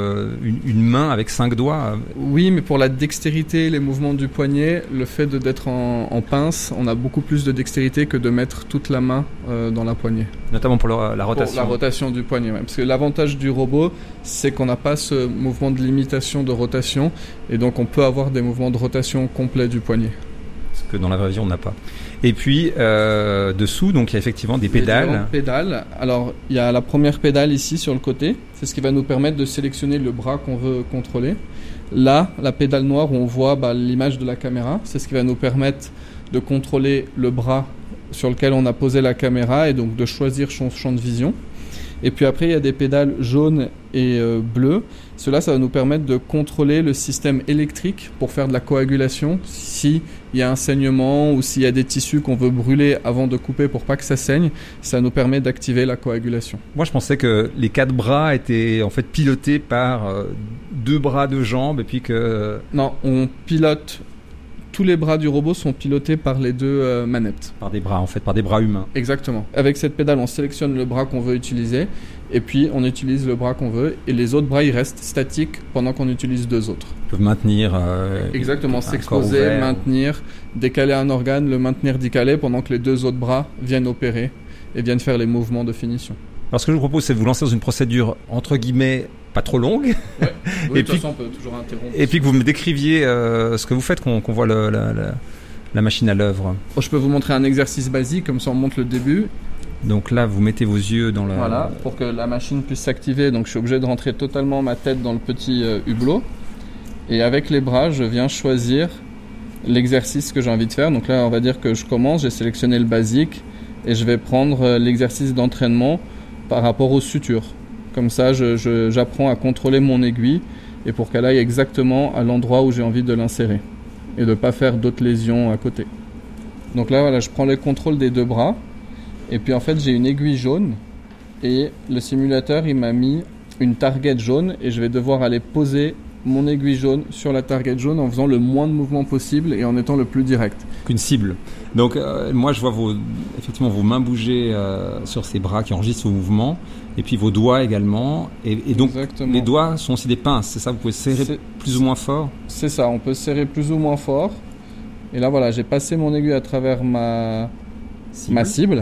une main avec 5 doigts. Oui, mais pour la dextérité, les mouvements du poignet, le fait d'être en pince, on a beaucoup plus de dextérité que de mettre toute la main dans la poignée. Notamment pour la rotation. Pour la rotation du poignet, ouais. Parce que l'avantage du robot, c'est qu'on n'a pas ce mouvement de limitation de rotation, et donc on peut avoir des mouvements de rotation complets du poignet. Ce que dans la vraie vie, on n'a pas. Et puis, dessous, donc il y a effectivement des pédales. Alors, il y a la première pédale ici sur le côté. C'est ce qui va nous permettre de sélectionner le bras qu'on veut contrôler. Là, la pédale noire où on voit l'image de la caméra, c'est ce qui va nous permettre de contrôler le bras sur lequel on a posé la caméra et donc de choisir son champ de vision. Et puis après, il y a des pédales jaunes et bleues. Cela, ça va nous permettre de contrôler le système électrique pour faire de la coagulation. S'il y a un saignement ou s'il y a des tissus qu'on veut brûler avant de couper pour pas que ça saigne, ça nous permet d'activer la coagulation. Moi, je pensais que les 4 bras étaient en fait pilotés par 2 bras, 2 jambes et puis que... Non, on pilote... Tous les bras du robot sont pilotés par les 2 manettes. Par des bras, en fait, par des bras humains. Exactement. Avec cette pédale, on sélectionne le bras qu'on veut utiliser et puis on utilise le bras qu'on veut et les autres bras, ils restent statiques pendant qu'on utilise 2 autres. Ils peuvent maintenir... Exactement, s'exposer, maintenir, décaler un organe, le maintenir décalé pendant que les 2 autres bras viennent opérer et viennent faire les mouvements de finition. Alors, ce que je vous propose, c'est de vous lancer dans une procédure, entre guillemets, pas trop longue. Ouais. Oui, de toute façon, on peut toujours interrompre. Et puis que vous me décriviez ce que vous faites, qu'on voit la machine à l'œuvre. Je peux vous montrer un exercice basique, comme ça on montre le début. Donc là, vous mettez vos yeux dans la... Voilà, pour que la machine puisse s'activer. Donc je suis obligé de rentrer totalement ma tête dans le petit hublot. Et avec les bras, je viens choisir l'exercice que j'ai envie de faire. Donc là, on va dire que je commence, j'ai sélectionné le basique. et je vais prendre l'exercice d'entraînement par rapport aux sutures. Comme ça, j'apprends à contrôler mon aiguille et pour qu'elle aille exactement à l'endroit où j'ai envie de l'insérer et de ne pas faire d'autres lésions à côté. Donc là, voilà, je prends le contrôle des 2 bras et puis en fait, j'ai une aiguille jaune et le simulateur, il m'a mis une target jaune et je vais devoir aller poser mon aiguille jaune sur la target jaune en faisant le moins de mouvements possible et en étant le plus direct. Qu'une cible. Donc moi je vois effectivement vos mains bouger sur ces bras qui enregistrent vos mouvements et puis vos doigts également et donc exactement. Les doigts sont aussi des pinces, c'est ça, vous pouvez serrer plus ou moins fort? C'est ça, on peut serrer plus ou moins fort et là voilà, j'ai passé mon aiguille à travers ma cible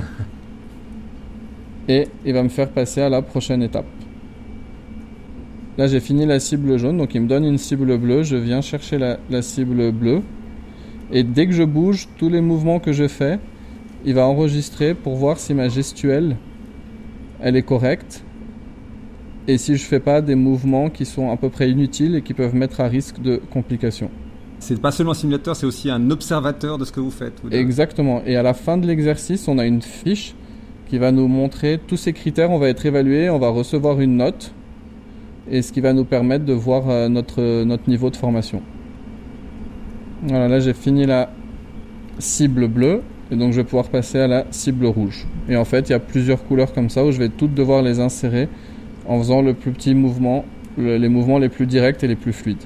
et il va me faire passer à la prochaine étape. Là, j'ai fini la cible jaune, donc il me donne une cible bleue. Je viens chercher la cible bleue. Et dès que je bouge, tous les mouvements que je fais, il va enregistrer pour voir si ma gestuelle, elle est correcte. Et si je ne fais pas des mouvements qui sont à peu près inutiles et qui peuvent mettre à risque de complications. C'est pas seulement un simulateur, c'est aussi un observateur de ce que vous faites. Exactement. Et à la fin de l'exercice, on a une fiche qui va nous montrer tous ces critères. On va être évalué, on va recevoir une note. Et ce qui va nous permettre de voir notre niveau de formation. Voilà, là j'ai fini la cible bleue et donc je vais pouvoir passer à la cible rouge. Et en fait, il y a plusieurs couleurs comme ça où je vais toutes devoir les insérer en faisant le plus petit mouvement, les mouvements les plus directs et les plus fluides.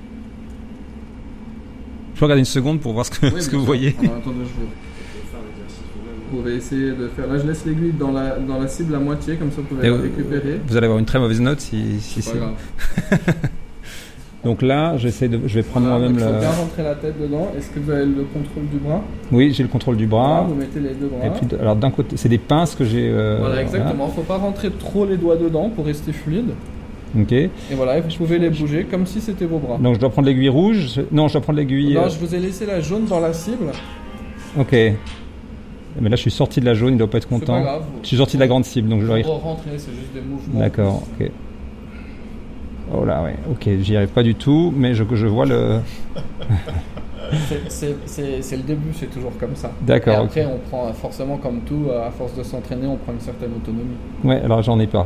Je peux regarder une seconde pour voir ce que vous voyez. Alors, attendez, je vais faire l'exercice. Vous pouvez essayer de faire. Là, je laisse l'aiguille dans la cible à moitié, comme ça vous pouvez la récupérer. Vous allez avoir une très mauvaise note si c'est. Pas grave. Donc là, je vais prendre moi-même le. Il faut bien rentrer la tête dedans. Est-ce que vous avez le contrôle du bras? Oui, j'ai le contrôle du bras. Vous mettez les 2 bras. Et puis, alors d'un côté, c'est des pinces que j'ai. Voilà, exactement. Il ne faut pas rentrer trop les doigts dedans pour rester fluide. Ok. Et voilà, vous pouvez les bouger comme si c'était vos bras. Donc je dois prendre l'aiguille rouge. Non, je dois prendre l'aiguille. Non, je vous ai laissé la jaune dans la cible. Ok. Mais là, je suis sorti de la jaune, il ne doit pas être content. C'est pas grave. Je suis sorti de la grande cible, donc je dois y rentrer, c'est juste des mouvements. D'accord, ok. Oh là, ouais, ok, j'y arrive pas du tout, mais je vois le. c'est le début, c'est toujours comme ça. D'accord. Et après, on prend forcément, comme tout, à force de s'entraîner, on prend une certaine autonomie. Ouais, alors j'en ai pas.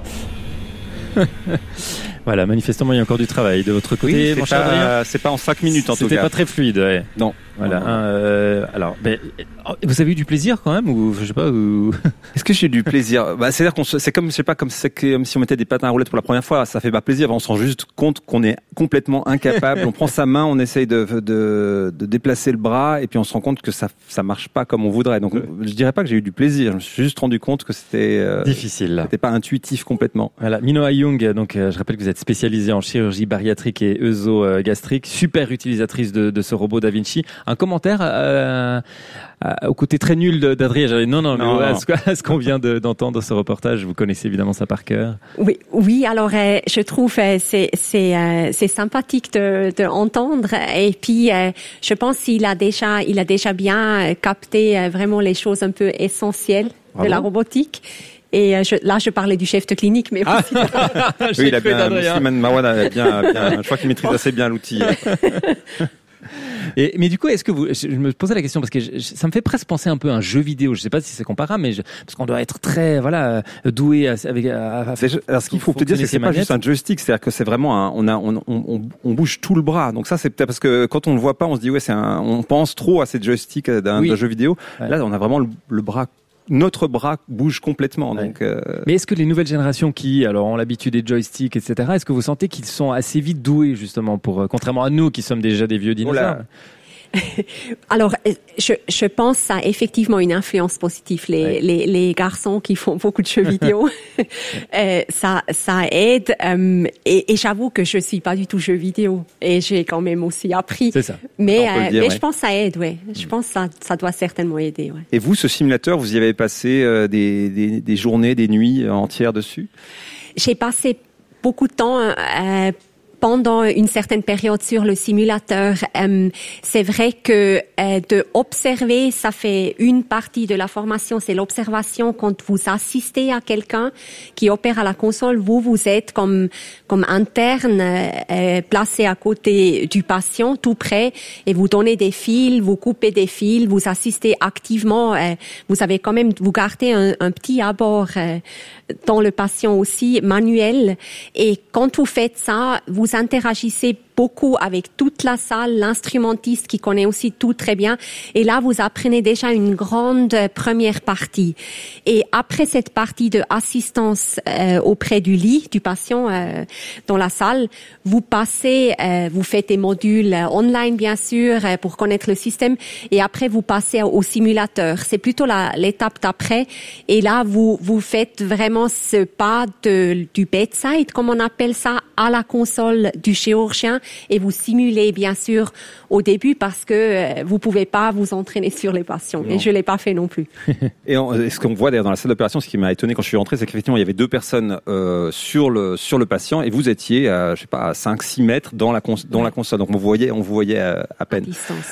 Voilà, manifestement, il y a encore du travail de votre côté. Oui, c'est pas en 5 minutes en tout cas. C'était pas très fluide, ouais. Non. Voilà. Alors, vous avez eu du plaisir quand même, ou je sais pas, ou... Est-ce que j'ai eu du plaisir? C'est-à-dire c'est comme, je sais pas, comme si on mettait des patins à roulettes pour la première fois. Ça fait pas plaisir. On se rend juste compte qu'on est complètement incapable. On prend sa main, on essaye de déplacer le bras, et puis on se rend compte que ça marche pas comme on voudrait. Donc, je dirais pas que j'ai eu du plaisir. Je me suis juste rendu compte que c'était difficile. C'était pas intuitif complètement. Voilà. Minoa Young, donc, je rappelle que vous êtes spécialisée en chirurgie bariatrique et œsogastrique, super utilisatrice de ce robot Da Vinci. Un commentaire au côté très nul d'Adrien. Ce qu'on vient d'entendre ce reportage, vous connaissez évidemment ça par cœur. Oui. Alors je trouve c'est sympathique de entendre, et puis je pense qu'il a déjà bien capté vraiment les choses un peu essentielles de la robotique. Et je parlais du chef de clinique, mais aussi. Oui, il a bien. Simon Mawad a bien. Je crois qu'il maîtrise assez bien l'outil. Mais du coup, est-ce que je me posais la question parce que ça me fait presque penser un peu à un jeu vidéo. Je sais pas si c'est comparable, mais parce qu'on doit être très doué alors ce qu'il faut peut-être dire, c'est que c'est pas juste un joystick, c'est-à-dire que c'est vraiment on bouge tout le bras. Donc ça, c'est peut-être parce que quand on le voit pas, on se dit on pense trop à ces joysticks d'un jeu vidéo. Ouais. Là, on a vraiment le bras. Notre bras bouge complètement. Ouais. Donc, Mais est-ce que les nouvelles générations qui ont l'habitude des joysticks, etc., est-ce que vous sentez qu'ils sont assez vite doués justement contrairement à nous qui sommes déjà des vieux dinosaures? Alors, je pense que ça a effectivement une influence positive. Les garçons qui font beaucoup de jeux vidéo, ça aide. Et j'avoue que je suis pas du tout jeu vidéo. Et j'ai quand même aussi appris. C'est ça. Mais je pense que ça aide, ouais. Je pense que ça doit certainement aider, ouais. Et vous, ce simulateur, vous y avez passé des journées, des nuits entières dessus? J'ai passé beaucoup de temps pendant une certaine période sur le simulateur, c'est vrai que de observer, ça fait une partie de la formation, c'est l'observation. Quand vous assistez à quelqu'un qui opère à la console, vous êtes comme interne placé à côté du patient, tout près, et vous donnez des fils, vous coupez des fils, vous assistez activement. Vous avez quand même, vous gardez un petit abord dans le patient aussi, manuel. Et quand vous faites ça, vous interagissez beaucoup avec toute la salle, l'instrumentiste qui connaît aussi tout très bien. Et là, vous apprenez déjà une grande première partie. Et après cette partie de assistance auprès du lit du patient dans la salle, vous passez, vous faites des modules online bien sûr pour connaître le système. Et après, vous passez au simulateur. C'est plutôt l'étape d'après. Et là, vous faites vraiment ce pas du bedside, comme on appelle ça, à la console du chirurgien. Et vous simulez, bien sûr, au début parce que vous pouvez pas vous entraîner sur les patients. Non. Et je l'ai pas fait non plus. Et ce qu'on voit d'ailleurs dans la salle d'opération, ce qui m'a étonné quand je suis rentré, c'est qu'effectivement, il y avait 2 personnes sur le patient et vous étiez à 5-6 mètres dans la console. Donc on vous voyait à peine.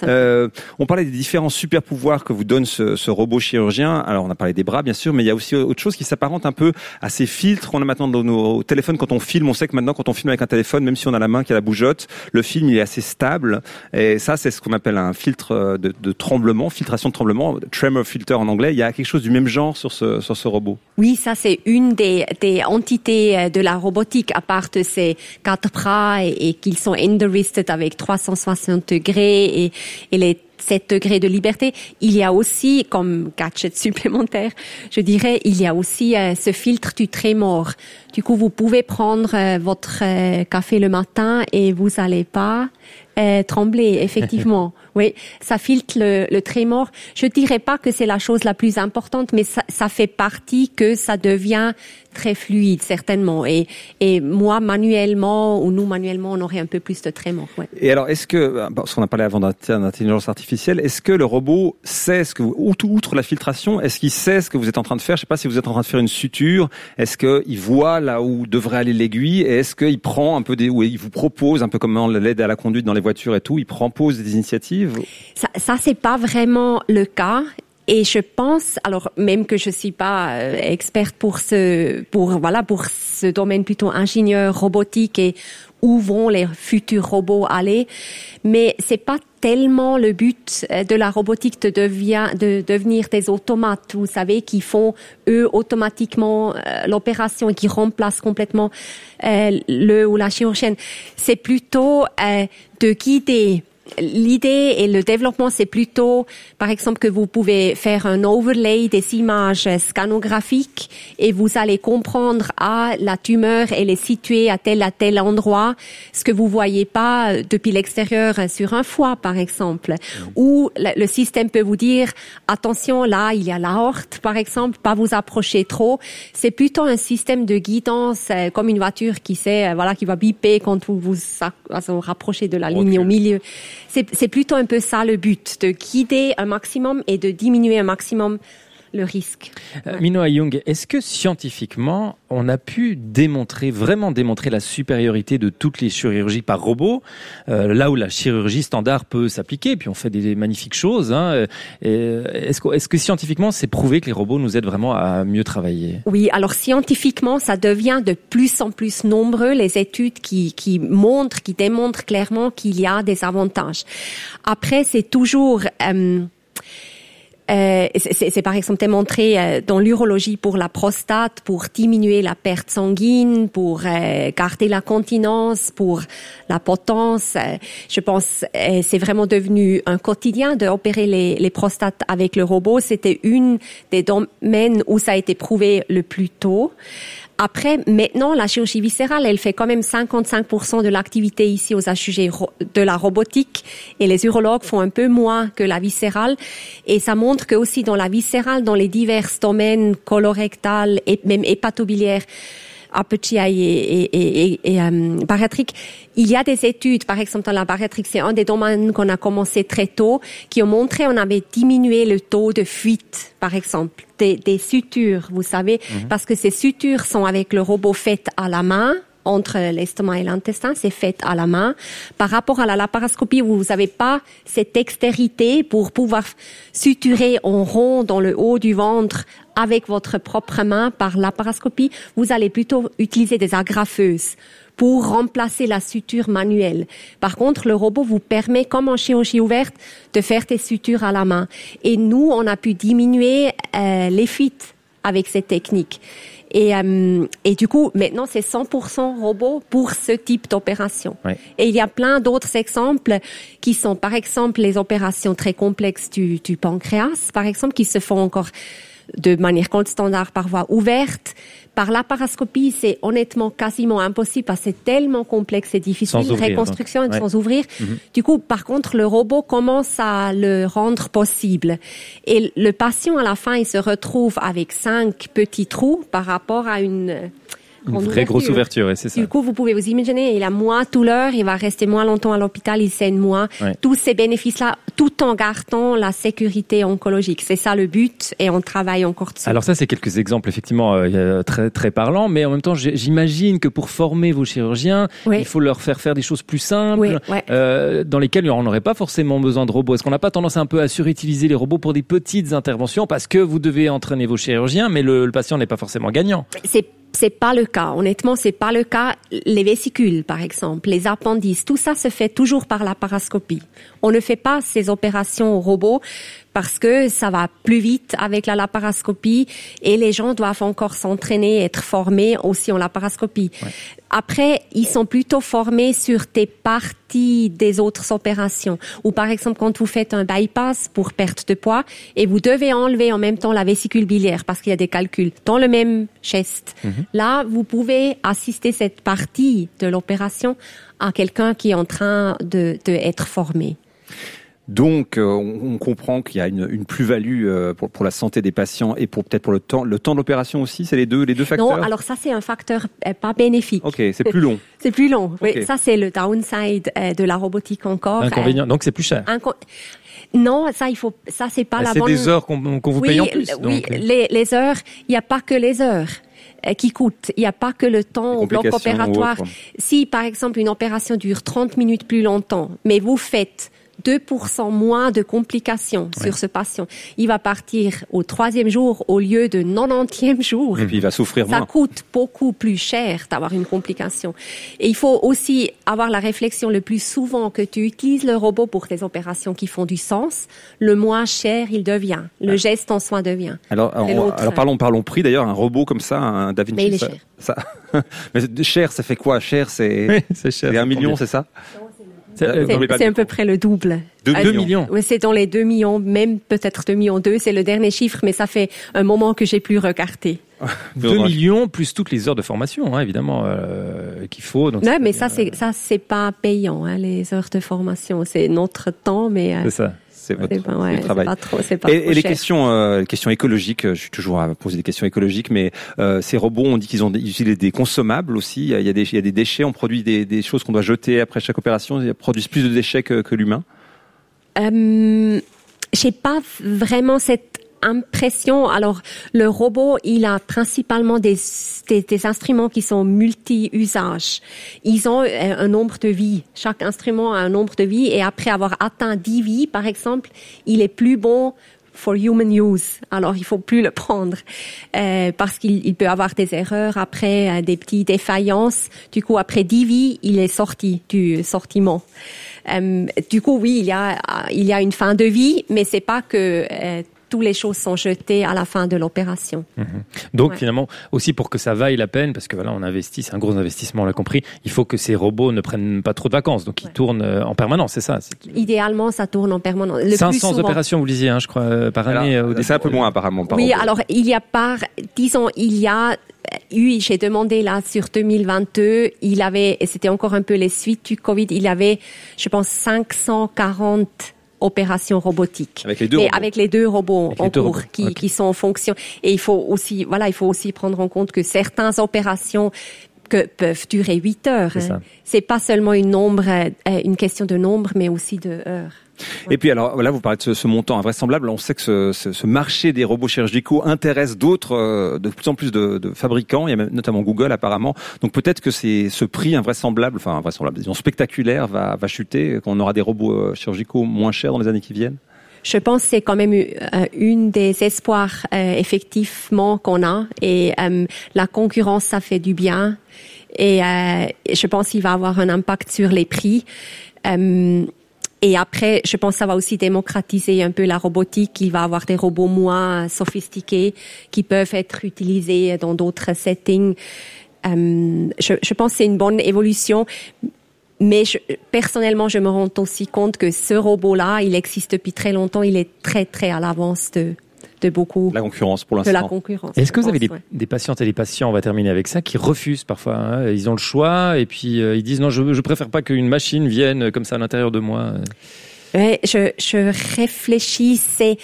On parlait des différents super pouvoirs que vous donne ce robot chirurgien. Alors on a parlé des bras, bien sûr, mais il y a aussi autre chose qui s'apparente un peu à ces filtres qu'on a maintenant dans nos téléphones quand on filme. On sait que maintenant, quand on filme avec un téléphone, même si on a la main qui a la bougeotte, le film il est assez stable. Et ça, c'est ce qu'on appelle un filtre de tremblement, filtration de tremblement, tremor filter en anglais. Il y a quelque chose du même genre sur ce robot. Oui, ça c'est une des entités de la robotique, à part de ces 4 bras et qu'ils sont end-wristed avec 360 degrés et les 7 degrés de liberté. Il y a aussi, comme gadget supplémentaire, je dirais, il y a aussi ce filtre du trémor. Du coup, vous pouvez prendre votre café le matin et vous allez pas trembler, effectivement. Oui, ça filtre le trémor. Je dirais pas que c'est la chose la plus importante, mais ça fait partie que ça devient très fluide, certainement. Et moi, manuellement, ou nous, manuellement, on aurait un peu plus de trémor. Ouais. Et alors, est-ce que, parce qu'on a parlé avant d'intelligence artificielle, est-ce que le robot sait ce que vous, outre la filtration, est-ce qu'il sait ce que vous êtes en train de faire? Je sais pas si vous êtes en train de faire une suture. Est-ce qu'il voit là où devrait aller l'aiguille? Et est-ce qu'il prend un peu ou il vous propose, un peu comme l'aide à la conduite dans les voitures et tout, il pose des initiatives? Ça c'est pas vraiment le cas. Et je pense, alors même que je suis pas experte pour ce domaine plutôt ingénieur robotique et où vont les futurs robots aller, mais c'est pas tellement le but de la robotique de devenir des automates, vous savez, qui font eux automatiquement l'opération et qui remplacent complètement le ou la chirurgienne. C'est plutôt de guider. L'idée et le développement, c'est plutôt, par exemple, que vous pouvez faire un overlay des images scanographiques et vous allez comprendre la tumeur, elle est située à tel endroit, ce que vous voyez pas depuis l'extérieur sur un foie, par exemple. Ou le système peut vous dire, attention, là, il y a l'aorte, par exemple, pas vous approcher trop. C'est plutôt un système de guidance, comme une voiture qui sait, qui va biper quand vous rapprochez de la ligne au milieu. C'est plutôt un peu ça le but, de guider un maximum et de diminuer un maximum le risque. Minoa Young, est-ce que scientifiquement, on a pu vraiment démontrer la supériorité de toutes les chirurgies par robot, là où la chirurgie standard peut s'appliquer, puis on fait des magnifiques choses. Est-ce que scientifiquement, c'est prouvé que les robots nous aident vraiment à mieux travailler? Oui, alors scientifiquement, ça devient de plus en plus nombreux les études qui démontrent clairement qu'il y a des avantages. Après, c'est toujours... c'est par exemple démontré dans l'urologie pour la prostate, pour diminuer la perte sanguine, pour garder la continence, pour la potence. Je pense c'est vraiment devenu un quotidien d'opérer les prostates avec le robot. C'était une des domaines où ça a été prouvé le plus tôt. Après, maintenant, la chirurgie viscérale, elle fait quand même 55% de l'activité ici aux HUG de la robotique et les urologues font un peu moins que la viscérale. Et ça montre que aussi dans la viscérale, dans les divers domaines colorectal et même hépatobiliaire, appetite et bariatrique, il y a des études, par exemple dans la bariatrique, c'est un des domaines qu'on a commencé très tôt, qui ont montré qu'on avait diminué le taux de fuite, par exemple, des sutures, vous savez, parce que ces sutures sont avec le robot fait à la main, entre l'estomac et l'intestin, c'est fait à la main. Par rapport à la laparoscopie, vous n'avez pas cette dextérité pour pouvoir suturer en rond dans le haut du ventre avec votre propre main par laparoscopie. Vous allez plutôt utiliser des agrafeuses pour remplacer la suture manuelle. Par contre, le robot vous permet, comme en chirurgie ouverte, de faire des sutures à la main. Et nous, on a pu diminuer les fuites avec cette technique. Et du coup, maintenant, c'est 100% robot pour ce type d'opération. Ouais. Et il y a plein d'autres exemples qui sont, par exemple, les opérations très complexes du pancréas, par exemple, qui se font encore de manière standard par voie ouverte. Par laparoscopie, c'est honnêtement quasiment impossible parce que c'est tellement complexe et difficile. Sans ouvrir, reconstruction donc. Sans ouvrir. Mm-hmm. Du coup, par contre, le robot commence à le rendre possible. Et le patient, à la fin, il se retrouve avec 5 petits trous par rapport à une vraie grosse ouverture, ouais, c'est ça. Du coup, vous pouvez vous imaginer, il a moins de douleur, il va rester moins longtemps à l'hôpital, il saigne moins. Ouais. Tous ces bénéfices-là, tout en gardant la sécurité oncologique. C'est ça le but et on travaille encore dessus. Alors ça, c'est quelques exemples effectivement très très parlants, mais en même temps, j'imagine que pour former vos chirurgiens, oui. il faut leur faire des choses plus simples, oui, ouais. Dans lesquelles on n'aurait pas forcément besoin de robots. Est-ce qu'on n'a pas tendance un peu à surutiliser les robots pour des petites interventions parce que vous devez entraîner vos chirurgiens, mais le patient n'est pas forcément gagnant? C'est pas le cas. Honnêtement, c'est pas le cas. Les vésicules, par exemple, les appendices, tout ça se fait toujours par laparoscopie. On ne fait pas ces opérations au robot parce que ça va plus vite avec la laparoscopie et les gens doivent encore s'entraîner, être formés aussi en laparoscopie. Ouais. Après, ils sont plutôt formés sur des parties des autres opérations. Ou par exemple, quand vous faites un bypass pour perte de poids et vous devez enlever en même temps la vésicule biliaire parce qu'il y a des calculs dans le même geste. Mm-hmm. Là, vous pouvez assister cette partie de l'opération à quelqu'un qui est en train de être formé. Donc, on comprend qu'il y a une plus-value pour la santé des patients et peut-être pour le temps de l'opération aussi. C'est les deux facteurs. Non, alors ça c'est un facteur pas bénéfique. Ok, c'est plus long. C'est plus long. Okay. Oui, ça c'est le downside de la robotique encore. Inconvénient. Donc c'est plus cher. Non, ça c'est pas la bonne. C'est des heures qu'on vous paye en plus. Oui, les heures. Il n'y a pas que les heures qui coûtent. Il n'y a pas que le temps au bloc opératoire. Si par exemple une opération dure 30 minutes plus longtemps, mais vous faites 2% moins de complications sur ce patient. Il va partir au 3e jour au lieu de 90e jour. Et puis il va souffrir moins. Ça coûte beaucoup plus cher d'avoir une complication. Et il faut aussi avoir la réflexion le plus souvent que tu utilises le robot pour des opérations qui font du sens, le moins cher il devient. Le geste en soi devient. Alors parlons prix d'ailleurs. Un robot comme ça, un Da Vinci. Mais il est cher. Mais cher, ça fait quoi? Cher, c'est 1 million, c'est ça? C'est à peu près le double. 2 millions. Oui, c'est dans les 2 millions, même peut-être 2,2 millions. C'est le dernier chiffre, mais ça fait un moment que j'ai plus regardé. 2 millions plus toutes les heures de formation, évidemment, qu'il faut. Donc non, mais ça c'est pas payant, les heures de formation. C'est notre temps, mais. C'est ça. C'est votre travail. C'est pas trop et les questions écologiques, je suis toujours à poser des questions écologiques, mais ces robots, on dit qu'ils utilisent des consommables aussi. Il y a des déchets, on produit des choses qu'on doit jeter après chaque opération. Ils produisent plus de déchets que l'humain. J'ai pas vraiment cette impression. Alors, le robot, il a principalement des instruments qui sont multi-usages. Ils ont un nombre de vies. Chaque instrument a un nombre de vies et après avoir atteint 10 vies, par exemple, il est plus bon for human use. Alors, il faut plus le prendre parce qu'il peut avoir des erreurs après, des petites défaillances. Du coup, après 10 vies, il est sorti du sortiment. Du coup, oui, il y a une fin de vie, mais c'est pas que toutes les choses sont jetées à la fin de l'opération. Mmh. Donc finalement, aussi pour que ça vaille la peine, parce que voilà, on investit, c'est un gros investissement, on l'a compris, il faut que ces robots ne prennent pas trop de vacances, donc ils tournent en permanence, c'est ça? Idéalement, ça tourne en permanence. 500 opérations, vous le disiez, je crois, par année. C'est un peu moins apparemment. Oui, alors il y a eu, j'ai demandé là sur 2022, et c'était encore un peu les suites du Covid, il y avait, je pense, 540 opérations robotiques. Avec les deux robots en cours qui sont en fonction. Et il faut aussi prendre en compte que certaines opérations peuvent durer 8 heures. C'est pas seulement une question de nombre, mais aussi de heures. Et puis alors là, vous parlez de ce montant invraisemblable. On sait que ce marché des robots chirurgicaux intéresse d'autres, de plus en plus de fabricants. Il y a même, notamment Google apparemment. Donc peut-être que ce prix invraisemblable, disons spectaculaire, va chuter, qu'on aura des robots chirurgicaux moins chers dans les années qui viennent. Je pense que c'est quand même une des espoirs effectivement qu'on a. Et la concurrence, ça fait du bien. Et je pense qu'il va avoir un impact sur les prix. Et après, je pense que ça va aussi démocratiser un peu la robotique. Il va avoir des robots moins sophistiqués qui peuvent être utilisés dans d'autres settings. Je pense que c'est une bonne évolution. Mais personnellement, je me rends aussi compte que ce robot-là, il existe depuis très longtemps. Il est très, très à l'avance de beaucoup. La concurrence pour l'instant. De la concurrence. Est-ce que vous avez des patientes et des patients, on va terminer avec ça, qui refusent parfois, hein, ils ont le choix et puis ils disent non, je préfère pas qu'une machine vienne comme ça à l'intérieur de moi. Ouais, je réfléchis,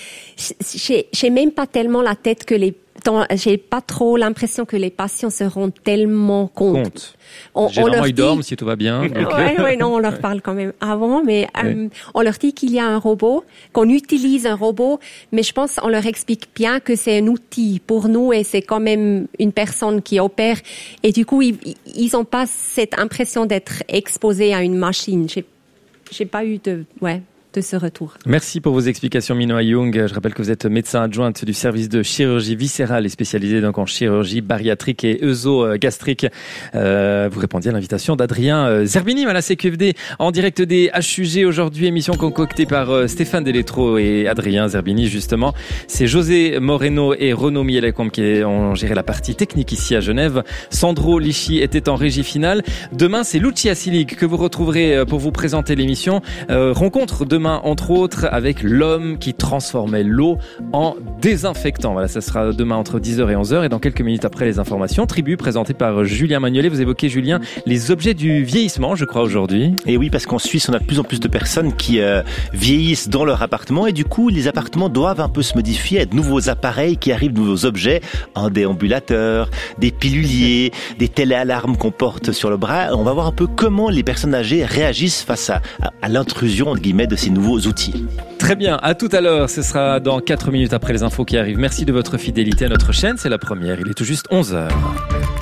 j'ai même pas tellement la tête que j'ai pas trop l'impression que les patients se rendent tellement compte. Généralement, ils dorment si tout va bien. Ouais, non, on leur parle quand même avant, mais on leur dit qu'il y a un robot, qu'on utilise un robot, mais je pense on leur explique bien que c'est un outil pour nous et c'est quand même une personne qui opère. Et du coup, ils ont pas cette impression d'être exposés à une machine. J'ai pas eu de ce retour. Merci pour vos explications, Minoa Young. Je rappelle que vous êtes médecin adjointe du service de chirurgie viscérale et spécialisée donc en chirurgie bariatrique et œsogastrique. Vous répondiez à l'invitation d'Adrien Zerbini à la CQFD en direct des HUG aujourd'hui, émission concoctée par Stéphane Deletro et Adrien Zerbini justement. C'est José Moreno et Renaud Mielecombe qui ont géré la partie technique ici à Genève. Sandro Lichy était en régie finale. Demain, c'est Lucia Silig que vous retrouverez pour vous présenter l'émission. Rencontre demain entre autres avec l'homme qui transformait l'eau en désinfectant. Voilà, ça sera demain entre 10h et 11h et dans quelques minutes après les informations, Tribu présentée par Julien Magnolet. Vous évoquez, Julien, les objets du vieillissement, je crois, aujourd'hui. Et oui, parce qu'en Suisse, on a de plus en plus de personnes qui vieillissent dans leur appartement et du coup, les appartements doivent un peu se modifier à de nouveaux appareils qui arrivent, de nouveaux objets, un déambulateur, des piluliers, des téléalarmes qu'on porte sur le bras. On va voir un peu comment les personnes âgées réagissent face à l'intrusion, entre guillemets, de ces nouveaux outils. Très bien, à tout à l'heure, ce sera dans 4 minutes après les infos qui arrivent. Merci de votre fidélité à notre chaîne, c'est la première, il est tout juste 11h.